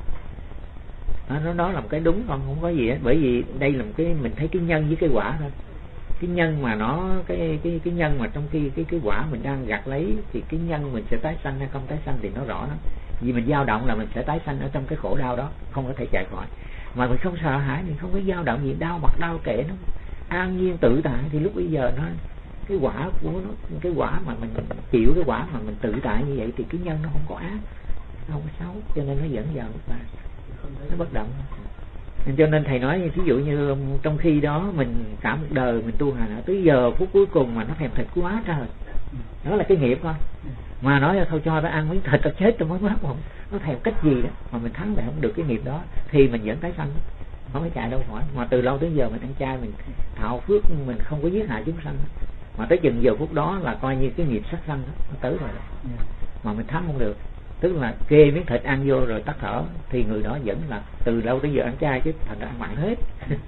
Nó là một cái đúng, con không có gì hết. Bởi vì đây là một cái mình thấy cái nhân với cái quả thôi. Cái nhân mà nó cái nhân mà trong khi cái quả mình đang gặt lấy thì cái nhân mình sẽ tái sanh hay không tái sanh thì nó rõ lắm. Vì mình dao động là mình sẽ tái sanh ở trong cái khổ đau đó, không có thể chạy khỏi. Mà mình không sợ hãi, mình không có dao động gì, đau mặt đau kệ, nó an nhiên tự tại thì lúc bây giờ nó cái quả của nó, cái quả mà mình chịu, cái quả mà mình tự tại như vậy thì cái nhân nó không có ác, nó không có xấu, cho nên nó dẫn vào nó bất động. Cho nên thầy nói ví dụ như trong khi đó mình cả một đời mình tu hành, tới giờ phút cuối cùng mà nó thèm thịt quá trời, đó là cái nghiệp con. Mà nói thôi cho nó ăn miếng thịt nó chết trong mới mắt, không nó thèm cách gì đó mà mình thắng lại không được cái nghiệp đó thì mình vẫn tái sanh, không phải chạy đâu khỏi. Mà từ lâu tới giờ mình ăn chay, mình thạo phước, mình không có giết hại chúng sanh, mà tới chừng giờ phút đó là coi như cái nghiệp sát sanh đó, nó tới rồi mà mình thắng không được. Tức là kê miếng thịt ăn vô rồi tắt thở thì người đó vẫn là từ lâu tới giờ ăn chay, chứ thành ra ăn mặn hết.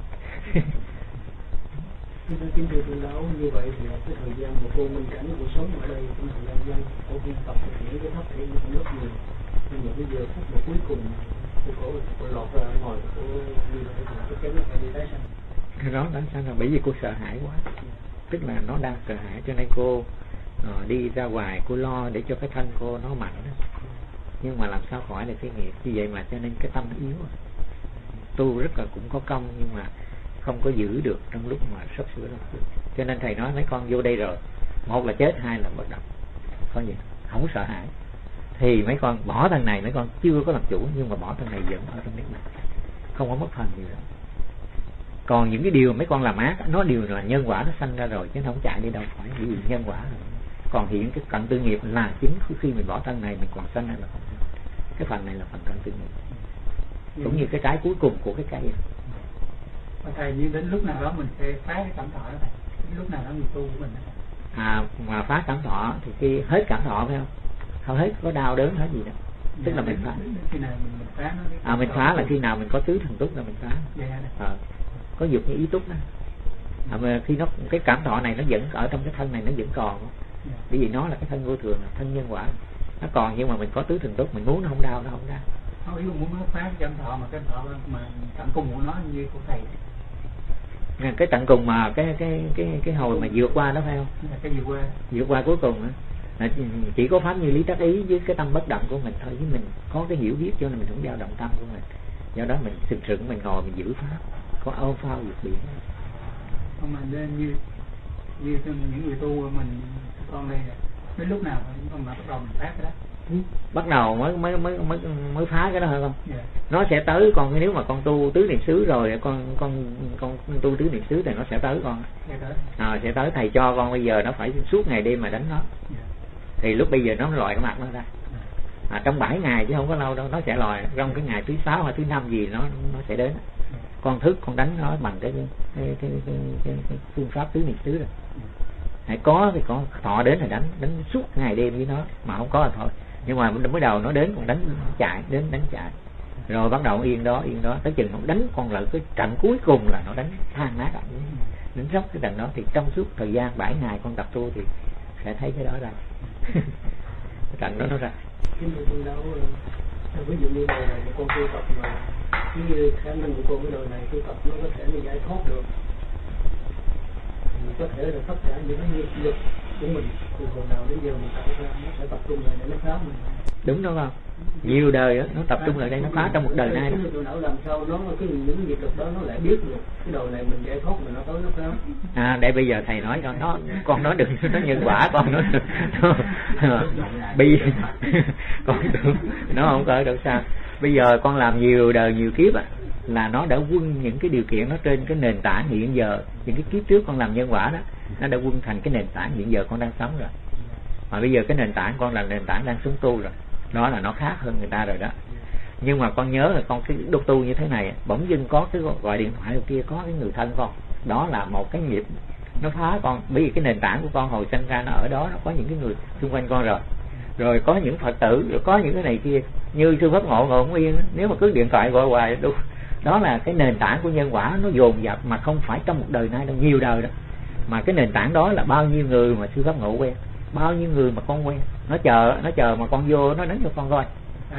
Kính thưa Tôn Lão, như vậy thì cái thời gian mà cô minh cảnh cuộc sống ở đây trong thời gian dân cô viên tập những cái thấp thể cũng rất nhiều, nhưng mà bây giờ phút mà cuối cùng cô lọt ra ngoài cô đi vào cái chén nó phải đi tái sanh. Cái đó tái sanh là bởi vì cô sợ hãi quá, tức là nó đang sợ hãi cho nên cô đi ra ngoài, cô lo để cho cái thân cô nó mạnh đó. Nhưng mà làm sao khỏi được cái nghiệp như vậy, mà cho nên cái tâm nó yếu. Tu rất là cũng có công nhưng mà không có giữ được trong lúc mà sắp sửa đâu. Cho nên thầy nói mấy con vô đây rồi, một là chết, hai là bất động, có gì không sợ hãi thì mấy con bỏ thân này, mấy con chưa có làm chủ nhưng mà bỏ thân này vẫn ở trong niết bàn, không có mất phần gì đâu. Còn những cái điều mấy con làm ác nó đều là nhân quả nó sanh ra rồi, chứ không chạy đi đâu khỏi, vì nhân quả rồi. Còn hiện cái cận tư nghiệp là chính khi mình bỏ thân này mình còn sanh ra là cái phần này là phần cận tư nghiệp, cũng như cái trái cuối cùng của cái cây. Mà thầy như đến lúc nào đó mình sẽ phá cái cảm thọ đó thầy, lúc nào đó người tu của mình đó. Mà phá cảm thọ thì khi hết cảm thọ phải không? Không hết có đau đớn hết gì đâu. Tức là mình phá. Khi nào mình phá nó? Mình phá là khi nào mình có tứ thần túc là mình phá. Có dục như ý túc đó. Mà khi nó cái cảm thọ này nó vẫn ở trong cái thân này, nó vẫn còn. Bởi vì nó là cái thân vô thường, thân nhân quả. Nó còn nhưng mà mình có tứ thần túc, mình muốn nó không đau, nó không đau. Không, ý muốn nó phá cái cảm thọ mà cái thọ mà tận cùng của nó như của thầy. Cái tận cùng mà cái hồi mà vượt qua đó phải không? Cái vượt qua cuối cùng á, chỉ có pháp như lý tác ý với cái tâm bất động của mình thôi, với mình có cái hiểu biết cho nên mình không dao động tâm của mình. Do đó mình sừng sững mình ngồi mình giữ pháp, có ôm phao vượt biển. Không, mà nên như những người tu mình con đây đến lúc nào con mà bắt đầu mình phá cái đó. Bắt đầu mới phá cái đó hả con? Nó sẽ tới. Còn nếu mà con tu tứ niệm xứ rồi, con tu tứ niệm xứ thì nó sẽ tới con. Sẽ tới. Thầy cho con bây giờ nó phải suốt ngày đêm mà đánh nó. Thì lúc bây giờ nó lòi cái mặt nó ra. Trong 7 ngày chứ không có lâu đâu, nó sẽ lòi. Trong cái ngày thứ 6 hay thứ 5 gì nó sẽ đến. Con thức con đánh nó bằng cái phương pháp tứ niệm xứ rồi. Hãy có thì có, thọ đến thì đánh suốt ngày đêm với nó, mà không có là thôi. Nhưng mà mới đầu nó đến còn đánh chạy, đánh chạy, rồi bắt đầu yên đó tới chừng nó đánh còn lại cái trận cuối cùng là nó đánh than nát. đến sốc cái tầng đó, thì trong suốt thời gian 7 ngày con tập tu thì sẽ thấy cái đó ra. Cái tầng đó nó ra. Ví dụ như đời này con tu tập mà cái khả năng của con cái đời này tu tập nó có thể là giải thoát được, có thể là tất cả những cái nghiệp lực của mình từ hồi nào đến giờ mình tạo ra nó sẽ tập trung lại để nó phá mình. Đúng đó không? Nhiều đời đó, nó tập trung lại đây nó phá trong một đời nay đó. Làm sao nó những nghiệp lực đó nó lại biết được cái đời này mình giải thoát mình nó tới nó phá. Để bây giờ thầy nói cho nó, con nói đừng nó nhân quả, con nói bây con tưởng nó không có đâu sao. Bây giờ con làm nhiều đời nhiều kiếp á, là nó đã quân những cái điều kiện nó trên cái nền tảng hiện giờ, những cái kiếp trước con làm nhân quả đó, nó đã quân thành cái nền tảng hiện giờ con đang sống rồi. Mà bây giờ cái nền tảng con là nền tảng đang sống tu rồi, đó là nó khác hơn người ta rồi đó. Nhưng mà con nhớ là con cái đốt tu như thế này, bỗng dưng có cái gọi điện thoại ở kia, có cái người thân con, đó là một cái nghiệp nó phá con. Bởi vì cái nền tảng của con hồi sinh ra nó ở đó, nó có những cái người xung quanh con rồi có những Phật tử, rồi có những cái này kia, như sư Pháp Ngộ ngồi không yên, nếu mà cứ điện thoại gọi hoài đâu. Đó là cái nền tảng của nhân quả nó dồn dập, mà không phải trong một đời nay đâu, nhiều đời đó. Mà cái nền tảng đó là bao nhiêu người mà sư Pháp Ngộ quen, bao nhiêu người mà con quen, nó chờ mà con vô nó đánh cho con coi.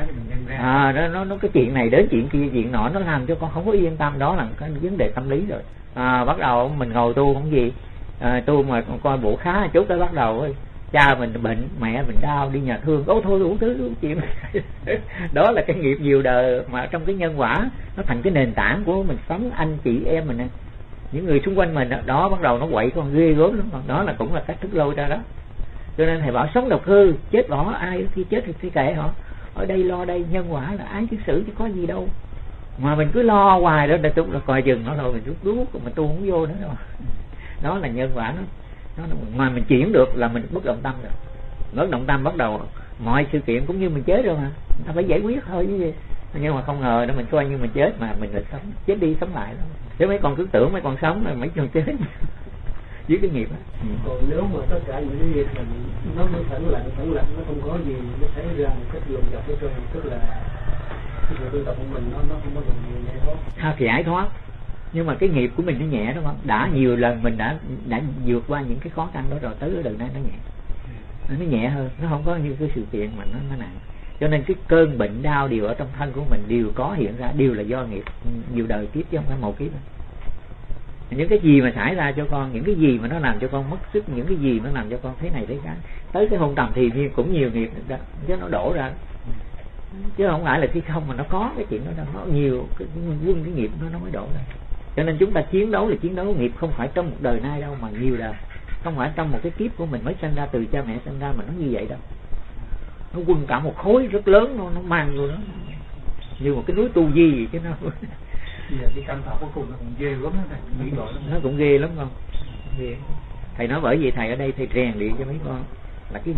Nó cái chuyện này đến chuyện kia, chuyện nọ, nó làm cho con không có yên tâm. Đó là cái vấn đề tâm lý rồi. Bắt đầu mình ngồi tu không gì, tu mà coi bộ khá chút cái bắt đầu ấy, cha mình bệnh, mẹ mình đau, đi nhà thương, thôi đủ thứ chuyện đó là cái nghiệp nhiều đời mà trong cái nhân quả nó thành cái nền tảng của mình sống, anh chị em mình, những người xung quanh mình đó bắt đầu nó quậy con ghê gớm lắm. Đó là cũng là cách thức lôi ra đó. Cho nên thầy bảo sống độc hư, chết bỏ, ai khi chết thì kệ họ, ở đây lo đây, nhân quả là ái chứ xử chứ có gì đâu. Mà mình cứ lo hoài đó, để tu là coi chừng nó rồi mình rút đuốc, mình tu không vô nữa đâu. Đó là nhân quả nó mà mình chuyển được là mình bất động tâm rồi. Bất động tâm bắt đầu mọi sự kiện cũng như mình chết rồi mà, ta phải giải quyết thôi chứ gì. Nhưng mà không ngờ đó mình coi như mình chết mà mình là sống, chết đi sống lại đó. Chứ mấy con cứ tưởng mấy con sống là mấy con chết dưới cái nghiệp đó. Còn nếu mà tất cả những cái nghiệp mình nó mới phản lặng nó không có gì nó xảy ra một cách dồn dập hết trơn, tức là cái sự tu tập của mình nó không có được nhiều nhẹ thoát. Thì giải thoát, nhưng mà cái nghiệp của mình nó nhẹ đúng không? Đã nhiều lần mình đã vượt qua những cái khó khăn đó rồi, tới cái đời nay nó nhẹ, nó nhẹ hơn, nó không có như cái sự kiện mà nó nặng. Cho nên cái cơn bệnh đau đều ở trong thân của mình đều có hiện ra, đều là do nghiệp nhiều đời kiếp chứ không phải một kiếp. Những cái gì mà xảy ra cho con, những cái gì mà nó làm cho con mất sức, những cái gì nó làm cho con thế này thế khác, tới cái hôn trầm thì cũng nhiều nghiệp đó, chứ nó đổ ra, chứ không phải là khi không mà nó có cái chuyện đó đâu, nó nhiều cái quân cái nghiệp nó mới đổ ra. Cho nên chúng ta chiến đấu là chiến đấu nghiệp, không phải trong một đời nay đâu mà nhiều đời, không phải trong một cái kiếp của mình mới sinh ra, từ cha mẹ sinh ra mà nó như vậy đâu. Nó quân cả một khối rất lớn, nó mang vô đó như một cái núi tu di gì chứ nó. Giờ cái căn thọ cuối cùng nó cũng ghê lắm đó, nghĩ gọi nó cũng ghê lắm không? Ghê. Thầy nói bởi vì thầy ở đây thầy rèn luyện cho mấy con là cái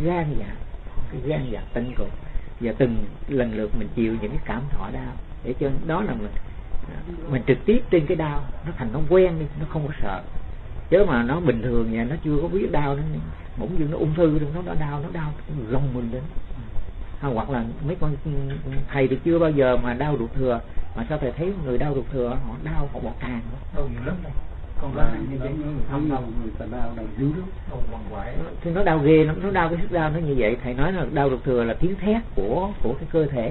gan dạ tinh cùng. Giờ từng lần lượt mình chịu những cái cảm thọ đau, để cho đó là mình trực tiếp trên cái đau, nó thành nó quen đi, nó không có sợ. Chứ mà nó bình thường vậy, nó chưa có biết đau, nó bỗng dưng nó ung thư, nó đau lông mình đến. Hoặc là mấy con thầy thì chưa bao giờ mà đau ruột thừa, mà sao thầy thấy người đau ruột thừa họ đau họ bọt tràn đau nhiều lắm. Còn là như vậy người không đau, người ta đau dữ lắm, đau quằn quại. Thì nó đau ghê lắm, nó đau cái sức đau nó như vậy. Thầy nói là đau ruột thừa là tiếng thét của cái cơ thể.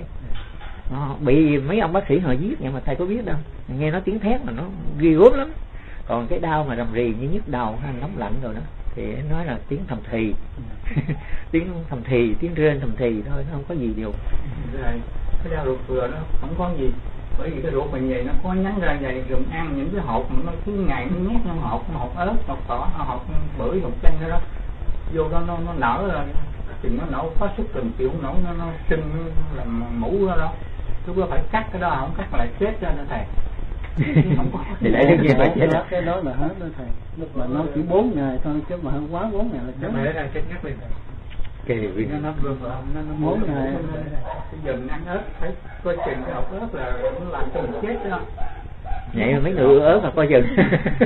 Bị mấy ông bác sĩ họ giết, nhưng mà thầy có biết đâu, nghe nó tiếng thét mà nó ghê gớm lắm. Còn cái đau mà rầm rì như nhức đầu hay nóng lạnh rồi đó thì nói là tiếng thầm thì tiếng thầm thì, tiếng rên thầm thì thôi, nó không có gì đâu. Cái đau ruột thừa nó không có gì, bởi vì cái ruột mình vậy nó có nhắn ra vậy, rồi ăn những cái hột mà nó cứ ngày nó nhét nó hột ớt, hột tỏi, hột bưởi, hột chanh đó vô đó nó nở ra, thì nó nở có sức từng chịu không nổi, nó sưng làm mũ đó, lúc đó phải cắt cái đó, không cắt lại chết ra nó thầy. Không có. Thì lại đương nhiên phải chết đó. Cái đó là hết đó thầy, lúc mà nó chỉ 4 ngày thôi, chứ mà hơn quá 4 ngày là chết. Mẹ ra chết ngắt liền. Vì nó vươn vào nó 4 ngày. Bây giờ mình ăn ớt phải coi chừng cái hột ớt là nó làm cho mình chết đó. Vậy mà mấy người ớt mà coi chừng.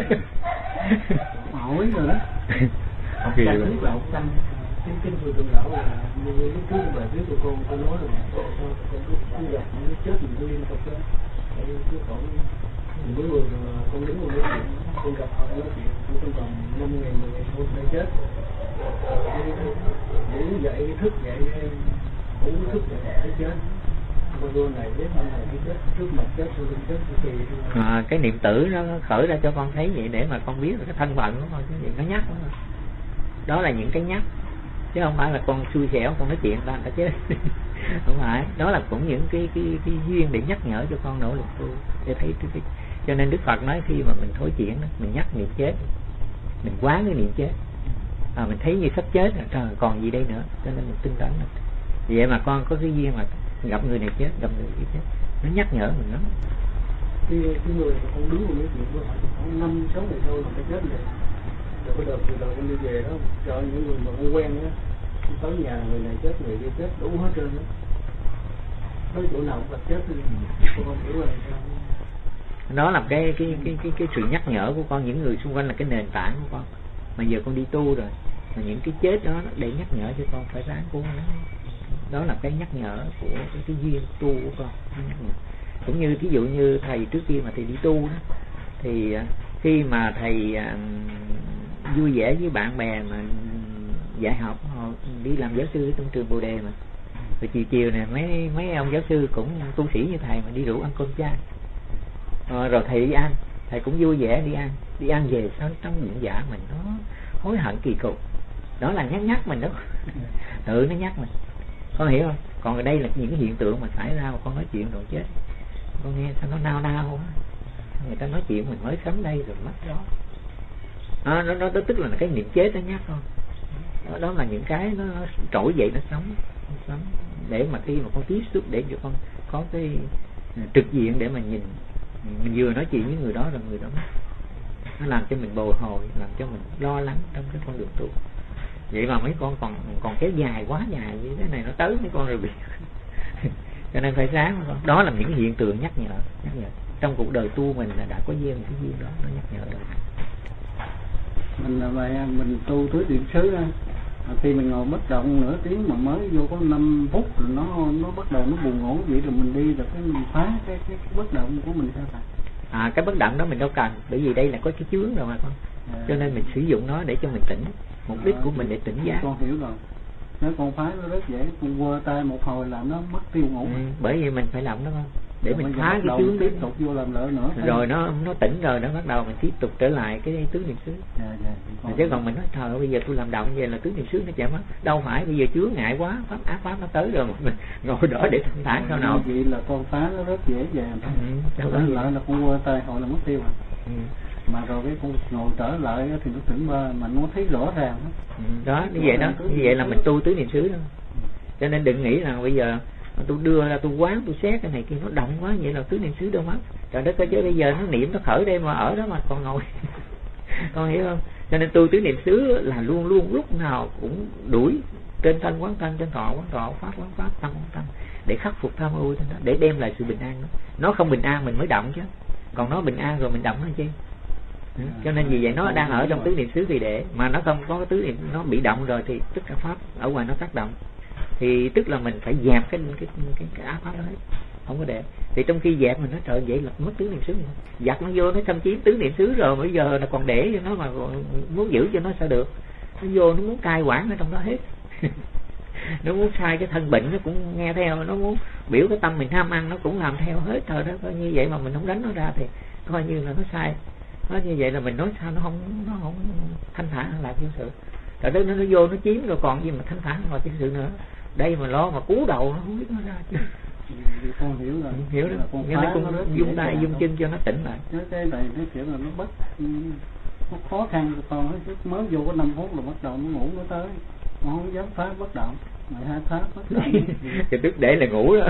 Hỏi rồi đó. Hột chanh nhất là hột chanh. Cái người từng lão là như lúc trước bài viết của con nói là con gặp nó chết mình liên tục đó. Chứ còn những người con đứng con nói chuyện tôi gặp họ nói chuyện cũng trong vòng 5 ngày 10 ngày thôi sẽ chết. Ngủ dậy thức dậy ngủ thức dậy sẽ chết. Vô này biết hôm này chết trước mặt chết sau lưng chết thì cái niệm tử nó khởi ra cho con thấy vậy để mà con biết cái thân phận của con, cái gì nó nhắc đó là những cái nhắc, chứ không phải là con xui xẻo con nói chuyện ta chết. Không phải, đó là cũng những cái duyên để nhắc nhở cho con nỗ lực tu để thấy cái. Cho nên Đức Phật nói khi mà mình thối chuyển đó, mình nhắc niệm chết, mình quán cái niệm chết, mình thấy như sắp chết rồi, trời còn gì đây nữa, cho nên mình tinh tấn. Vậy mà con có cái duyên mà gặp người này chết, gặp người kia chết, nó nhắc nhở mình lắm. Cái người mà con đứng nói chuyện với họ khoảng 5-6 ngày sau là phải chết rồi. Rồi cái đợt từ đầu con đi về đó, trời những người mà con quen á, tới nhà người này chết, người kia chết, đủ hết trơn đó. Tới chỗ nào cũng gặp chết đi, con không hiểu là sao. Đó là cái sự nhắc nhở của con, những người xung quanh là cái nền tảng của con. Mà giờ con đi tu rồi, mà những cái chết đó để nhắc nhở cho con phải ráng cố gắng. Đó là cái nhắc nhở của cái duyên tu của con. Cũng như thí dụ như thầy trước khi mà thầy đi tu đó, thì khi mà thầy vui vẻ với bạn bè mà dạy học, họ đi làm giáo sư trong trường Bồ Đề mà, rồi chiều này mấy ông giáo sư cũng tu sĩ như thầy mà đi rủ ăn cơm chay, rồi thầy đi ăn, thầy cũng vui vẻ đi ăn về sao trong bụng dạ mình nó hối hận kỳ cục. Đó là nhắc mình đó. Tự nó nhắc mình, con hiểu không? Còn ở đây là những cái hiện tượng mà xảy ra mà con nói chuyện rồi chết, con nghe sao nó nao quá. Người ta nói chuyện mình mới sớm đây rồi mất đó. Nó tức là cái niệm chết nó nhắc con. Đó là những cái nó trỗi dậy, nó sống để mà khi mà con tiếp xúc, để cho con có cái trực diện để mà nhìn, mình vừa nói chuyện với người đó rồi người đó mất. Nó làm cho mình bồi hồi, làm cho mình lo lắng trong cái con đường tu. Vậy mà mấy con còn kéo dài quá dài như thế này, nó tới mấy con rồi bị. Cho nên phải ráng con. Đó là những hiện tượng nhắc nhở. Trong cuộc đời tu mình là đã có duyên, cái duyên đó nó nhắc nhở được. Mình tu tứ niệm xứ á, khi mình ngồi bất động nửa tiếng mà mới vô có 5 phút rồi nó bắt đầu nó buồn ngủ vậy, rồi mình đi rồi cái mình phá cái bất động của mình sao ta? Cái bất động đó mình đâu cần, bởi vì đây là có cái chướng rồi mà con. Cho nên mình sử dụng nó để cho mình tỉnh. Mục đích của mình để tỉnh giác. Con hiểu rồi. Nếu con phá nó rất dễ, con quơ tay một hồi làm nó mất tiêu ngủ. Bởi vì mình phải làm đó con, để mình phá cái chướng, tiếp tục vô làm lợi nữa. Rồi nó tỉnh rồi nó bắt đầu mình tiếp tục trở lại cái tứ niệm xứ. Chứ còn mình nói trời ơi, bây giờ tôi làm động vậy là tứ niệm xứ nó chậm mất. Đâu phải, bây giờ chướng ngại quá, áp pháp nó tới rồi mà mình ngồi đó để thanh thản sao nào. Vậy là con phá nó rất dễ dàng. Trở lại là con quơ tay hồi là mất tiêu. Mà rồi cái con ngồi trở lại thì nó tỉnh mơ mà nó thấy rõ ràng đó. Như vậy đó, như vậy là mình tu tứ niệm xứ đó. Cho nên đừng nghĩ rằng bây giờ tôi đưa ra tôi quán tôi xét cái này kia nó động quá, vậy là tứ niệm xứ đâu mất. Trời đất ơi, chứ bây giờ nó niệm nó khởi đây mà ở đó mà còn ngồi. Con hiểu không? Cho nên tu tứ niệm xứ là luôn luôn lúc nào cũng đuổi trên thân quán thân, trên thọ quán thọ, pháp quán pháp, tâm quán tâm, để khắc phục tham ưu, để đem lại sự bình an đó. Nó không bình an mình mới động chứ, còn nó bình an rồi mình động nó chi. Cho nên vì vậy nó đang ở trong tứ niệm xứ vì để mà nó không có tứ niệm, nó bị động rồi thì tất cả pháp ở ngoài nó tác động, thì tức là mình phải dẹp cái áp pháp đó hết, không có để. Thì trong khi dẹp mình nói trời vậy là mất tứ niệm xứ, giặt nó vô nó xâm chiếm tứ niệm xứ rồi, bây giờ nó còn để cho nó mà muốn giữ cho nó sao được. Nó vô nó muốn cai quản ở trong đó hết. Nó muốn sai cái thân bệnh nó cũng nghe theo, nó muốn biểu cái tâm mình ham ăn nó cũng làm theo hết. Thời đó coi như vậy mà mình không đánh nó ra thì coi như là nó sai. Nó như vậy là mình nói sao nó không thanh thản lại cái sự. Tại đó nó vô nó chiếm rồi còn gì mà thanh thản lại cái sự nữa. Đây mà lo mà cú đầu nó không biết nó ra chứ. Con hiểu rồi. Hiểu rồi. Nên nó cũng dung tay dung chân cho nó tỉnh lại. Cái này nó kiểu là nó bất nó khó khăn cho con ấy. Mới vô có 5 phút là bắt đầu nó ngủ nó tới. Nó không dám phá bất động. Mày 2 phá bất động. Thì tức để là ngủ đó.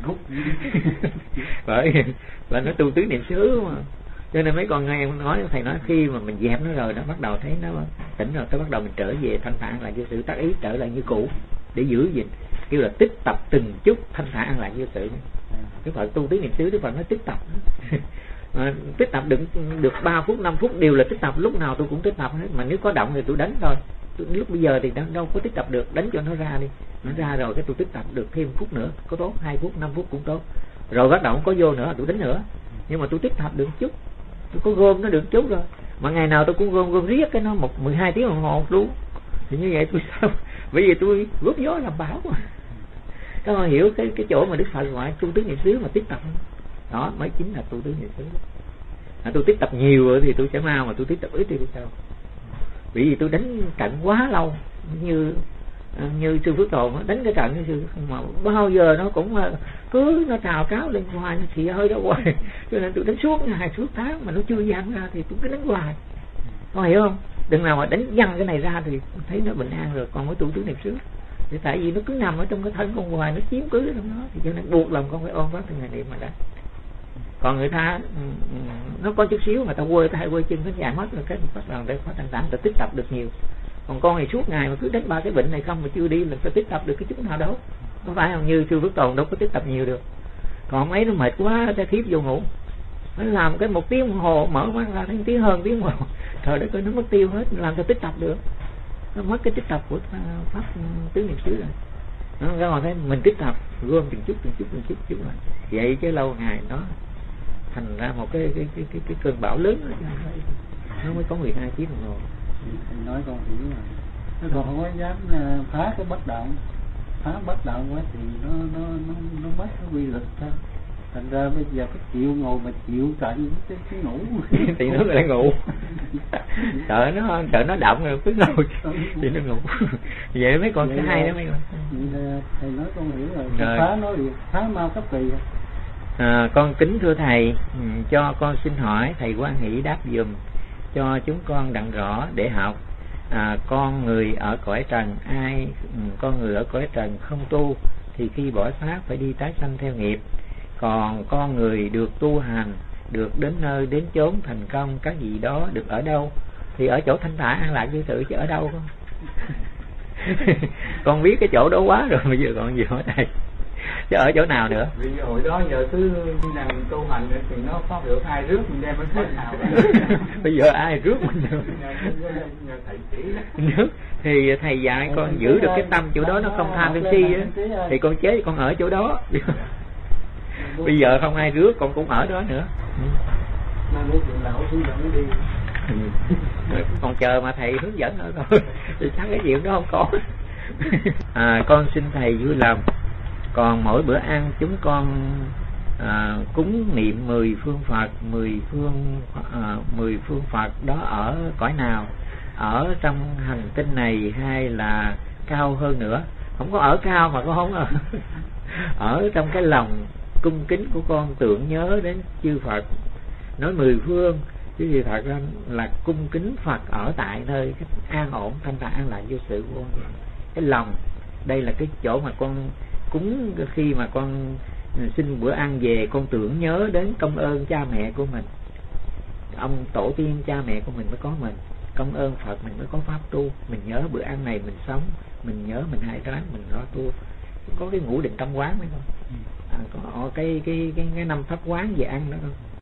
Bởi là nó tu tứ niệm xứ mà. Cho nên mấy con nghe nói thầy nói khi mà mình dẹp nó rồi nó bắt đầu thấy nó tỉnh rồi, cái bắt đầu mình trở về thanh thản lại với sự tác ý, trở lại như cũ để giữ gìn, kêu là tích tập từng chút thanh thản lại như sự. Cái Phật tu tứ niệm xứ, Đức Phật nói tích tập. Tích tập được 3 phút 5 phút đều là tích tập, lúc nào tôi cũng tích tập hết, mà nếu có động thì tôi đánh thôi. Lúc bây giờ thì đâu có tích tập được, đánh cho nó ra đi, nó ra rồi cái tôi tích tập được thêm phút nữa có tốt, 2 phút 5 phút cũng tốt, rồi bắt đầu không có vô nữa tôi đánh nữa, nhưng mà tôi tích tập được chút, tôi có gom nó được chút rồi. mà ngày nào tôi cũng gom riết cái nó 12 tiếng đồng hồ luôn. Thì như vậy tôi sao? Bởi vì tôi góp gió làm bão mà. Các bạn hiểu cái chỗ mà Đức Phật gọi tu tứ niệm xứ mà tiếp tập đó mới chính là tu tứ niệm xứ. Tôi tiếp tập nhiều rồi thì tôi sẽ mau, mà tôi tiếp tập ít thì sao? Bởi vì tôi đánh trận quá lâu, như sư Phước Tồn đánh cái trận như sư mà bao giờ nó cũng cứ nó trào cáo lên hoài, nó xì hơi đó hoài, cho nên tôi đánh suốt ngày suốt tháng mà nó chưa văng ra thì tôi cứ đánh hoài. Có hiểu không? Đừng nào mà đánh văng cái này ra thì thấy nó bình an rồi. Còn với tu tứ niệm xứ thì tại vì nó cứ nằm ở trong cái thân con hoài, nó chiếm cứ trong đó, thì cho nên buộc lòng con phải ôm pháp từng ngày niệm mà đánh. Còn người ta nó có chút xíu mà ta quơ tay quơ chân nó chạy mất rồi, cái bắt đầu để phát tăng ta tích tập được nhiều. Còn con này suốt ngày mà cứ đánh ba cái bệnh này không mà chưa đi là phải tích tập được cái chút nào đâu, có phải không? Như sư Phước Tồn đâu có tích tập nhiều được. Còn mấy nó mệt quá ta thiếp vô ngủ, nó làm cái 1 tiếng đồng hồ mở mắt ra thấy tiếng hơn tiếng đồng hồ, trời đất ơi nó mất tiêu hết, làm sao tích tập được, nó mất cái tích tập của pháp tứ niệm xứ rồi. Nó các bạn thấy mình tích tập gom từng chút rồi vậy chứ lâu ngày nó thành ra một cái cơn bão lớn rồi, nó mới có 12 tiếng đồng hồ. Thì nói con hiểu rồi, nó còn không có dám phá cái bất động, phá bất động quá thì nó mất cái quy luật thôi. Thành ra bây giờ có chịu ngồi mà chịu trận cái ngủ thì nó lại ngủ. sợ nó động rồi cứ ngồi thì nó ngủ. Vậy mấy con cái hay đó mấy con. Thầy nói con hiểu rồi. Phá nói gì? Phá mau cấp kỳ. Con kính thưa thầy, cho con xin hỏi thầy quan hỷ đáp dùm cho chúng con đặng rõ để học. Con người ở cõi trần con người ở cõi trần không tu thì khi bỏ xác phải đi tái sanh theo nghiệp. Còn con người được tu hành, được đến nơi đến chốn thành công các gì đó, được ở đâu? Thì ở chỗ thanh thản an lạc như sự chứ ở đâu con? Con biết cái chỗ đó quá rồi, bây giờ còn gì hỏi thầy? Chứ ở chỗ nào nữa? Vì hồi đó giờ cứ làm tu hành thì nó có được ai rước mình đem bên thế nào? Bây giờ ai rước mình được? Thầy chỉ nước thì thầy dạy con giữ được cái tâm chỗ đó, nó không tham sân si á, thì con chế con ở chỗ đó. Bây giờ không ai rước con cũng ở đó nữa. Còn chờ mà thầy hướng dẫn nữa thôi, thì chắc cái chuyện đó không có. Con xin thầy vui lòng. Còn mỗi bữa ăn chúng con cúng niệm 10 phương Phật, 10 phương Phật đó ở cõi nào? Ở trong hành tinh này hay là cao hơn nữa? Không có ở cao mà con không ở trong cái lòng cung kính của con tưởng nhớ đến chư Phật. Nói 10 phương chứ gì thật ra là cung kính Phật ở tại nơi cái an ổn thanh thản an lạc vô sự của con. Cái lòng đây là cái chỗ mà con cúng, khi mà con xin bữa ăn về con tưởng nhớ đến công ơn cha mẹ của mình, ông tổ tiên cha mẹ của mình mới có mình, công ơn Phật mình mới có pháp tu. Mình nhớ bữa ăn này mình sống, mình nhớ mình hai ráng mình lo tu, có cái ngũ định tâm quán đấy không? Có cái năm pháp quán về ăn đó không?